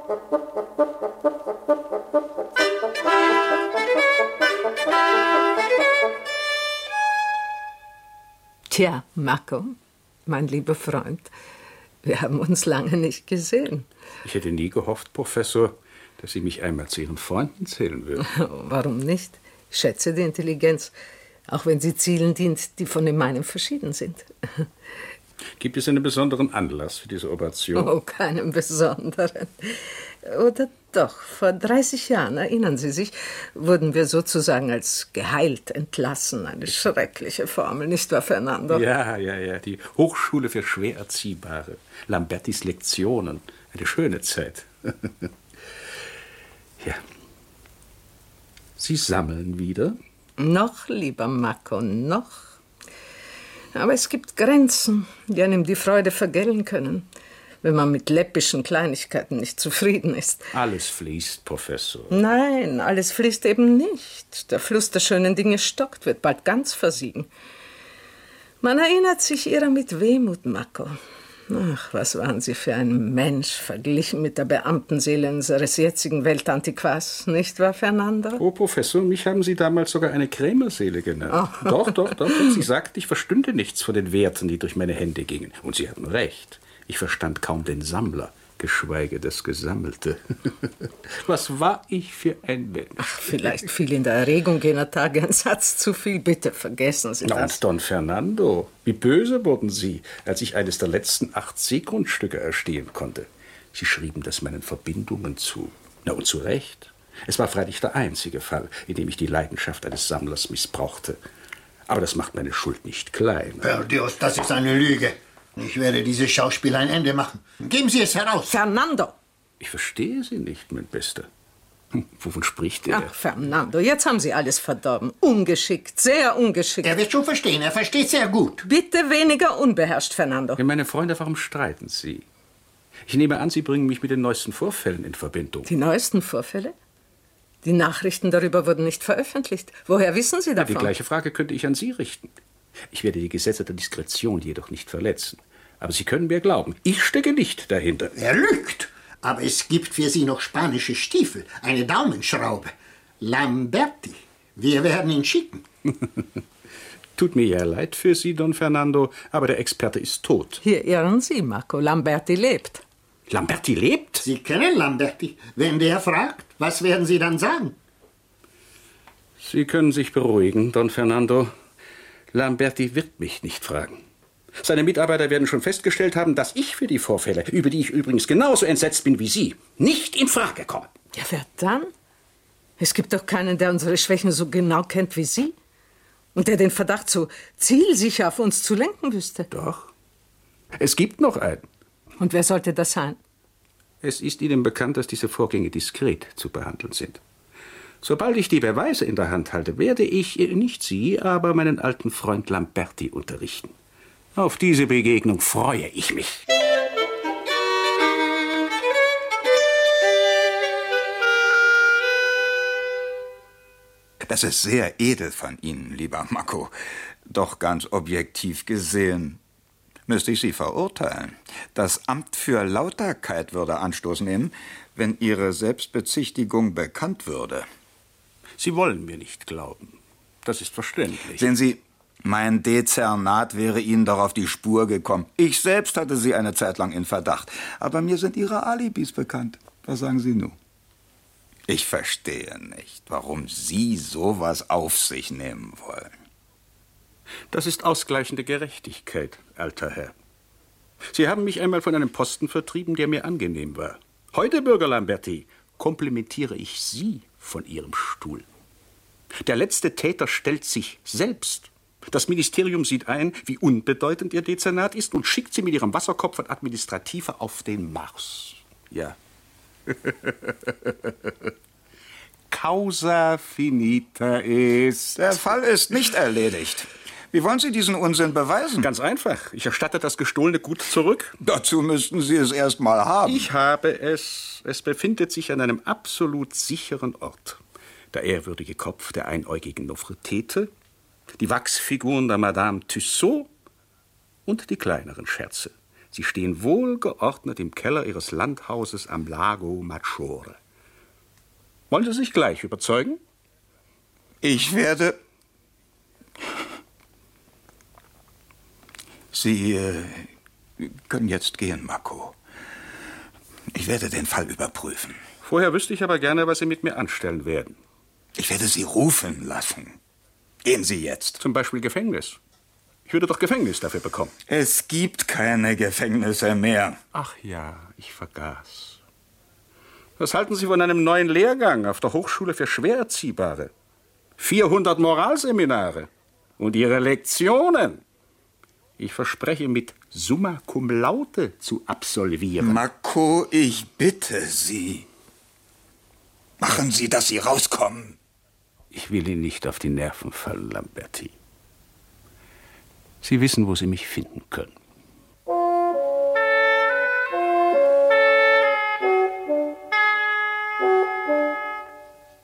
Speaker 8: Tja, Marco, mein lieber Freund, wir haben uns lange nicht gesehen.
Speaker 5: Ich hätte nie gehofft, Professor, dass Sie mich einmal zu Ihren Freunden zählen würden.
Speaker 8: Warum nicht? Ich schätze die Intelligenz, auch wenn sie Zielen dient, die von den meinen verschieden sind.
Speaker 5: Gibt es einen besonderen Anlass für diese Operation?
Speaker 8: Oh, keinen besonderen. Oder doch, vor 30 Jahren, erinnern Sie sich, wurden wir sozusagen als geheilt entlassen. Eine schreckliche Formel, nicht wahr, Fernando?
Speaker 5: Ja, die Hochschule für schwer Erziehbare. Lambertis Lektionen. Eine schöne Zeit. Ja. Sie sammeln wieder?
Speaker 8: Noch, lieber Marco, noch. Aber es gibt Grenzen, die einem die Freude vergällen können, wenn man mit läppischen Kleinigkeiten nicht zufrieden ist.
Speaker 5: Alles fließt, Professor.
Speaker 8: Nein, alles fließt eben nicht. Der Fluss der schönen Dinge stockt, wird bald ganz versiegen. Man erinnert sich ihrer mit Wehmut, Marco. Ach, was waren Sie für ein Mensch, verglichen mit der Beamtenseele unseres jetzigen Weltantiquars, nicht wahr, Fernando?
Speaker 5: Oh, Professor, mich haben Sie damals sogar eine Krämerseele genannt.
Speaker 8: Oh.
Speaker 5: Doch. Sie sagten, ich verstünde nichts von den Werten, die durch meine Hände gingen. Und Sie hatten recht. Ich verstand kaum den Sammler, geschweige das Gesammelte. Was war ich für ein Mensch?
Speaker 8: Ach, vielleicht fiel in der Erregung jener Tage ein Satz zu viel. Bitte vergessen Sie das.
Speaker 5: Und Don Fernando, wie böse wurden Sie, als ich eines der letzten 8 Seegrundstücke erstehen konnte. Sie schrieben das meinen Verbindungen zu. Na, und zu Recht. Es war freilich der einzige Fall, in dem ich die Leidenschaft eines Sammlers missbrauchte. Aber das macht meine Schuld nicht klein.
Speaker 9: Per Dios, das ist eine Lüge. Ich werde dieses Schauspiel ein Ende machen. Geben Sie es heraus.
Speaker 8: Fernando!
Speaker 5: Ich verstehe Sie nicht, mein Bester. Wovon spricht er?
Speaker 8: Ach, Fernando, jetzt haben Sie alles verdorben. Ungeschickt, sehr ungeschickt.
Speaker 9: Er wird schon verstehen, er versteht sehr gut.
Speaker 8: Bitte weniger unbeherrscht, Fernando.
Speaker 5: Ja, meine Freunde, warum streiten Sie? Ich nehme an, Sie bringen mich mit den neuesten Vorfällen in Verbindung.
Speaker 8: Die neuesten Vorfälle? Die Nachrichten darüber wurden nicht veröffentlicht. Woher wissen Sie davon?
Speaker 5: Ja, die gleiche Frage könnte ich an Sie richten. Ich werde die Gesetze der Diskretion jedoch nicht verletzen. Aber Sie können mir glauben, ich stecke nicht dahinter.
Speaker 9: Er lügt. Aber es gibt für Sie noch spanische Stiefel, eine Daumenschraube. Lamberti, wir werden ihn schicken.
Speaker 5: Tut mir ja leid für Sie, Don Fernando, aber der Experte ist tot.
Speaker 8: Hier irren Sie, Marco. Lamberti lebt.
Speaker 5: Lamberti lebt?
Speaker 9: Sie kennen Lamberti. Wenn der fragt, was werden Sie dann sagen?
Speaker 5: Sie können sich beruhigen, Don Fernando. Lamberti wird mich nicht fragen. Seine Mitarbeiter werden schon festgestellt haben, dass ich für die Vorfälle, über die ich übrigens genauso entsetzt bin wie Sie, nicht in Frage komme.
Speaker 8: Ja, wer dann? Es gibt doch keinen, der unsere Schwächen so genau kennt wie Sie. Und der den Verdacht so zielsicher auf uns zu lenken wüsste.
Speaker 5: Doch. Es gibt noch einen.
Speaker 8: Und wer sollte das sein?
Speaker 5: Es ist Ihnen bekannt, dass diese Vorgänge diskret zu behandeln sind. Sobald ich die Beweise in der Hand halte, werde ich nicht Sie, aber meinen alten Freund Lamberti unterrichten. Auf diese Begegnung freue ich mich.
Speaker 4: Das ist sehr edel von Ihnen, lieber Marco. Doch ganz objektiv gesehen müsste ich Sie verurteilen. Das Amt für Lauterkeit würde Anstoß nehmen, wenn Ihre Selbstbezichtigung bekannt würde.
Speaker 5: Sie wollen mir nicht glauben. Das ist verständlich.
Speaker 4: Sehen Sie, mein Dezernat wäre Ihnen doch auf die Spur gekommen. Ich selbst hatte Sie eine Zeit lang in Verdacht. Aber mir sind Ihre Alibis bekannt. Was sagen Sie nun? Ich verstehe nicht, warum Sie sowas auf sich nehmen wollen.
Speaker 5: Das ist ausgleichende Gerechtigkeit, alter Herr. Sie haben mich einmal von einem Posten vertrieben, der mir angenehm war. Heute, Bürger Lamberti, komplimentiere ich Sie von Ihrem Stuhl. Der letzte Täter stellt sich selbst. Das Ministerium sieht ein, wie unbedeutend Ihr Dezernat ist und schickt Sie mit Ihrem Wasserkopf und Administrative auf den Mars. Ja. Causa finita ist.
Speaker 4: Der Fall ist nicht erledigt. Wie wollen Sie diesen Unsinn beweisen?
Speaker 5: Ganz einfach. Ich erstatte das gestohlene Gut zurück.
Speaker 4: Dazu müssten Sie es erst mal haben.
Speaker 5: Ich habe es. Es befindet sich an einem absolut sicheren Ort. Der ehrwürdige Kopf der einäugigen Nofretete, die Wachsfiguren der Madame Tussaud und die kleineren Scherze. Sie stehen wohlgeordnet im Keller Ihres Landhauses am Lago Maggiore. Wollen Sie sich gleich überzeugen?
Speaker 4: Ich werde... Sie können jetzt gehen, Marco. Ich werde den Fall überprüfen.
Speaker 5: Vorher wüsste ich aber gerne, was Sie mit mir anstellen werden.
Speaker 4: Ich werde Sie rufen lassen. Gehen Sie jetzt.
Speaker 5: Zum Beispiel Gefängnis. Ich würde doch Gefängnis dafür bekommen.
Speaker 4: Es gibt keine Gefängnisse mehr.
Speaker 5: Ach ja, ich vergaß. Was halten Sie von einem neuen Lehrgang auf der Hochschule für Schwererziehbare? 400 Moralseminare. Und Ihre Lektionen. Ich verspreche, mit Summa Cum Laude zu absolvieren.
Speaker 4: Marco, ich bitte Sie. Machen Sie, dass Sie rauskommen.
Speaker 5: Ich will Ihnen nicht auf die Nerven fallen, Lamberti. Sie wissen, wo Sie mich finden können.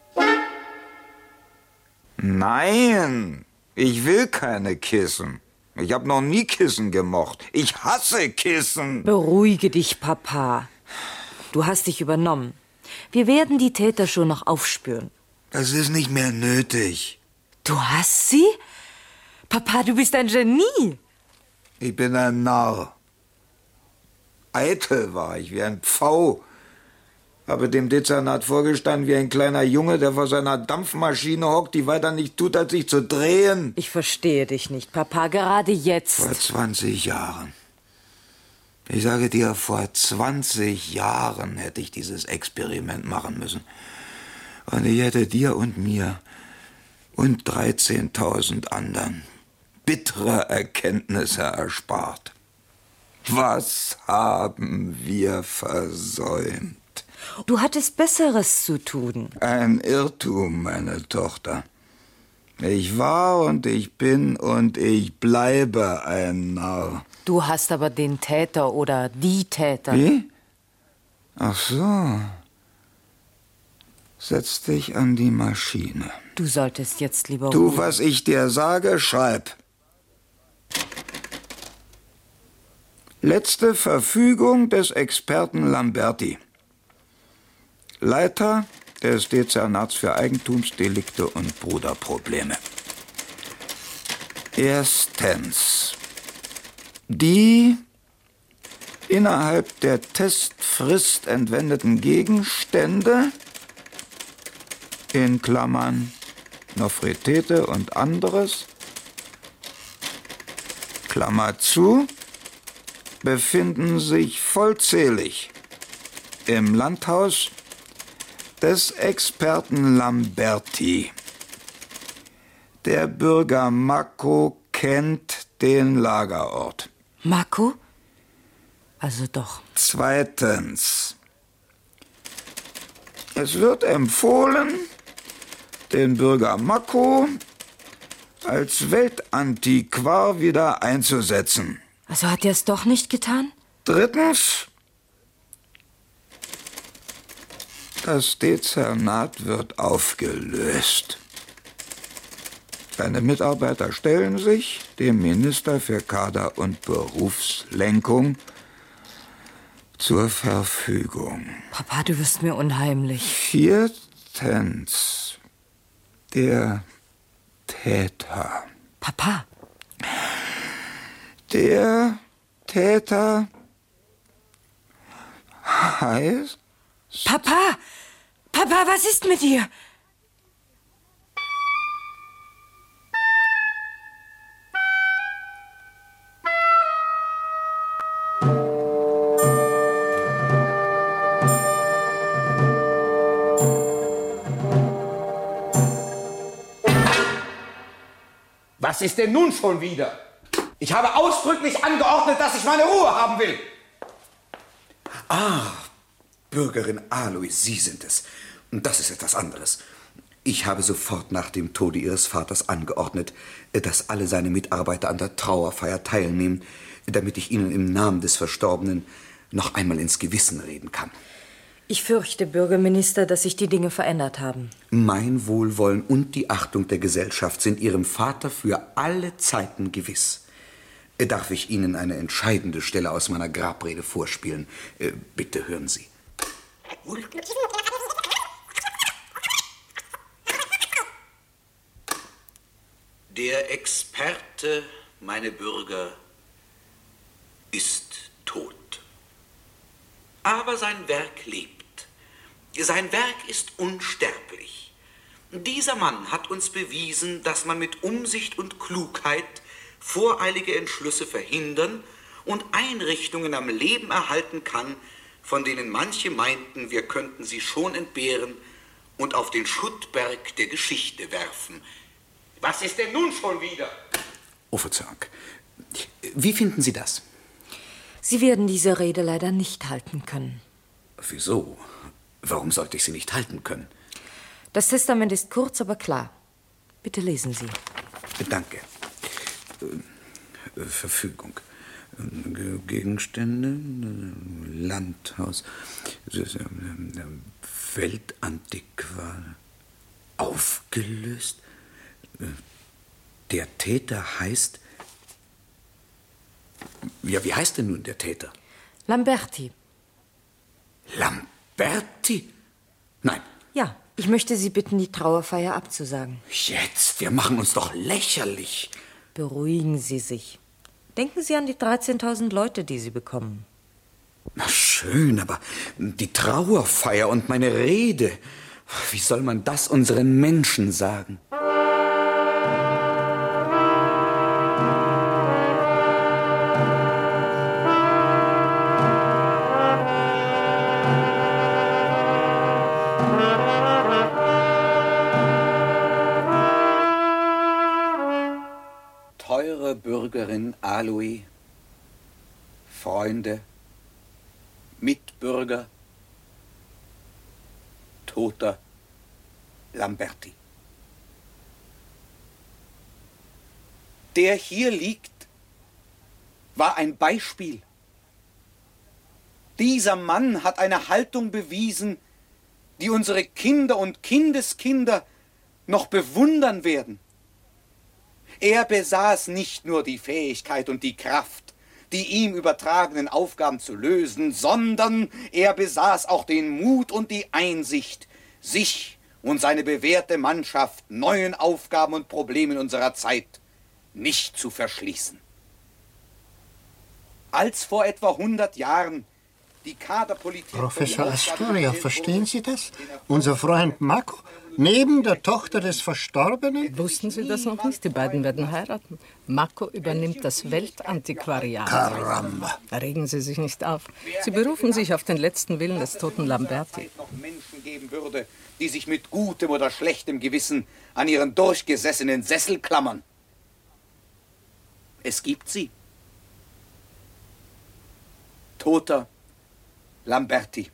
Speaker 4: Nein, ich will keine Kissen. Ich habe noch nie Kissen gemocht. Ich hasse Kissen.
Speaker 1: Beruhige dich, Papa. Du hast dich übernommen. Wir werden die Täter schon noch aufspüren.
Speaker 4: Das ist nicht mehr nötig.
Speaker 1: Du hast sie? Papa, du bist ein Genie.
Speaker 4: Ich bin ein Narr. Eitel war ich, wie ein Pfau. Habe dem Dezernat vorgestanden wie ein kleiner Junge, der vor seiner Dampfmaschine hockt, die weiter nicht tut, als sich zu drehen.
Speaker 1: Ich verstehe dich nicht, Papa, gerade jetzt.
Speaker 4: Vor 20 Jahren. Ich sage dir, vor 20 Jahren hätte ich dieses Experiment machen müssen. Und ich hätte dir und mir und 13.000 anderen bittere Erkenntnisse erspart. Was haben wir versäumt?
Speaker 1: Du hattest Besseres zu tun.
Speaker 4: Ein Irrtum, meine Tochter. Ich war und ich bin und ich bleibe ein Narr.
Speaker 1: Du hast aber den Täter oder die Täter.
Speaker 4: Wie? Ach so. Setz dich an die Maschine.
Speaker 1: Du solltest jetzt lieber...
Speaker 4: Tu, was ich dir sage, schreib. Letzte Verfügung des Experten Lamberti. Leiter des Dezernats für Eigentumsdelikte und Bruderprobleme. Erstens. Die innerhalb der Testfrist entwendeten Gegenstände, in Klammern Nofretete und anderes, Klammer zu, befinden sich vollzählig im Landhaus des Experten Lamberti. Der Bürger Mako kennt den Lagerort.
Speaker 1: Mako? Also doch.
Speaker 4: Zweitens. Es wird empfohlen, den Bürger Mako als Weltantiquar wieder einzusetzen.
Speaker 1: Also hat er es doch nicht getan?
Speaker 4: Drittens. Das Dezernat wird aufgelöst. Seine Mitarbeiter stellen sich dem Minister für Kader- und Berufslenkung zur Verfügung.
Speaker 1: Papa, du wirst mir unheimlich.
Speaker 4: Viertens. Der Täter.
Speaker 1: Papa.
Speaker 4: Der Täter heißt...
Speaker 1: Papa! Papa, was ist mit dir?
Speaker 6: Was ist denn nun schon wieder? Ich habe ausdrücklich angeordnet, dass ich meine Ruhe haben will. Ah, Bürgerin Alois, Sie sind es. Und das ist etwas anderes. Ich habe sofort nach dem Tode Ihres Vaters angeordnet, dass alle seine Mitarbeiter an der Trauerfeier teilnehmen, damit ich Ihnen im Namen des Verstorbenen noch einmal ins Gewissen reden kann.
Speaker 1: Ich fürchte, Bürgerminister, dass sich die Dinge verändert haben.
Speaker 6: Mein Wohlwollen und die Achtung der Gesellschaft sind Ihrem Vater für alle Zeiten gewiss. Darf ich Ihnen eine entscheidende Stelle aus meiner Grabrede vorspielen? Bitte hören Sie. Der Experte, meine Bürger, ist tot. Aber sein Werk lebt. Sein Werk ist unsterblich. Dieser Mann hat uns bewiesen, dass man mit Umsicht und Klugheit voreilige Entschlüsse verhindern und Einrichtungen am Leben erhalten kann, von denen manche meinten, wir könnten sie schon entbehren und auf den Schuttberg der Geschichte werfen. Was ist denn nun schon wieder? Oh, Verzeihung. Wie finden Sie das?
Speaker 1: Sie werden diese Rede leider nicht halten können.
Speaker 6: Wieso? Warum sollte ich sie nicht halten können?
Speaker 1: Das Testament ist kurz, aber klar. Bitte lesen Sie.
Speaker 6: Danke. Verfügung. Gegenstände, Landhaus, Weltantiquar, aufgelöst. Der Täter heißt Ja, wie heißt denn nun der Täter?
Speaker 1: Lamberti.
Speaker 6: Lamberti? Nein.
Speaker 1: Ja, ich möchte Sie bitten, die Trauerfeier abzusagen.
Speaker 6: Jetzt? Wir machen uns doch lächerlich.
Speaker 1: Beruhigen Sie sich. Denken Sie an die 13.000 Leute, die Sie bekommen.
Speaker 6: Na schön, aber die Trauerfeier und meine Rede, wie soll man das unseren Menschen sagen? Teure Bürgerin Aloy, Freunde, Mitbürger, toter Lamberti. Der hier liegt, war ein Beispiel. Dieser Mann hat eine Haltung bewiesen, die unsere Kinder und Kindeskinder noch bewundern werden. Er besaß nicht nur die Fähigkeit und die Kraft, die ihm übertragenen Aufgaben zu lösen, sondern er besaß auch den Mut und die Einsicht, sich und seine bewährte Mannschaft neuen Aufgaben und Problemen unserer Zeit nicht zu verschließen. Als vor etwa 100 Jahren die Kaderpolitik...
Speaker 9: Professor Astoria, verstehen Sie das? Unser Freund Marco, neben der Tochter des Verstorbenen...
Speaker 8: Wussten Sie das noch nicht? Die beiden werden heiraten. Marco übernimmt das Weltantiquariat.
Speaker 9: Caramba.
Speaker 8: Regen Sie sich nicht auf. Sie berufen sich auf den letzten Willen des toten Lamberti.
Speaker 6: ...noch Menschen geben würde, die sich mit gutem oder schlechtem Gewissen an ihren durchgesessenen Sessel klammern. Es gibt sie. Toter Lamberti.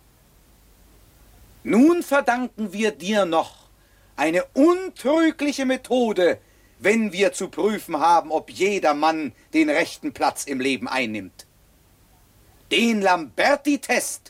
Speaker 6: Nun verdanken wir dir noch eine untrügliche Methode, wenn wir zu prüfen haben, ob jeder Mann den rechten Platz im Leben einnimmt. Den Lamberti-Test.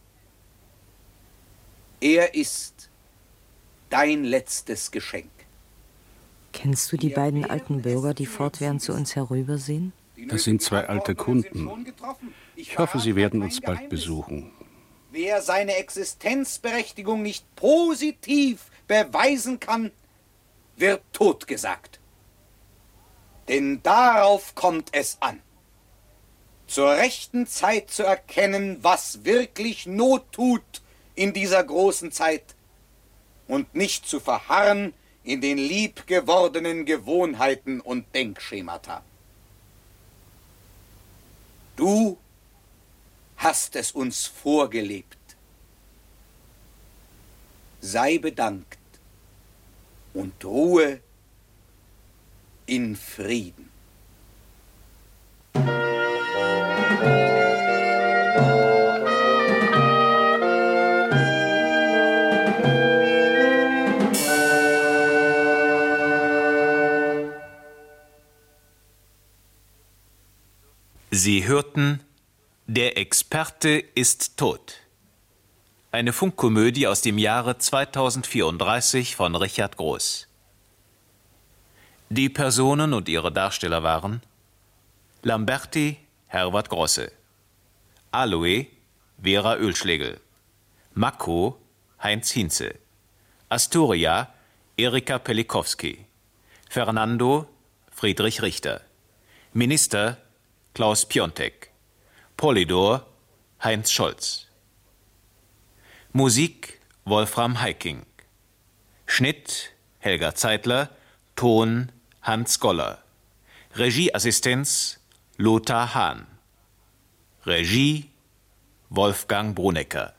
Speaker 6: Er ist dein letztes Geschenk.
Speaker 1: Kennst du die beiden alten Bürger, die fortwährend zu uns herübersehen?
Speaker 5: Das sind zwei alte Kunden. Ich hoffe, sie werden uns bald besuchen.
Speaker 6: Wer seine Existenzberechtigung nicht positiv beweisen kann, wird totgesagt. Denn darauf kommt es an, zur rechten Zeit zu erkennen, was wirklich Not tut in dieser großen Zeit und nicht zu verharren in den liebgewordenen Gewohnheiten und Denkschemata. Du hast es uns vorgelebt. Sei bedankt und ruhe in Frieden.
Speaker 2: Sie hörten Der Experte ist tot. Eine Funkkomödie aus dem Jahre 2034 von Richard Groß. Die Personen und ihre Darsteller waren Lamberti, Herwart Grosse, Aloy, Vera Oehlschlegel, Marco, Heinz Hinze, Astoria, Erika Pelikowski, Fernando, Friedrich Richter, Minister, Klaus Piontek, Polydor, Heinz Scholz. Musik, Wolfram Heiking. Schnitt, Helga Zeitler. Ton, Hans Goller. Regieassistenz, Lothar Hahn. Regie, Wolfgang Brunecker.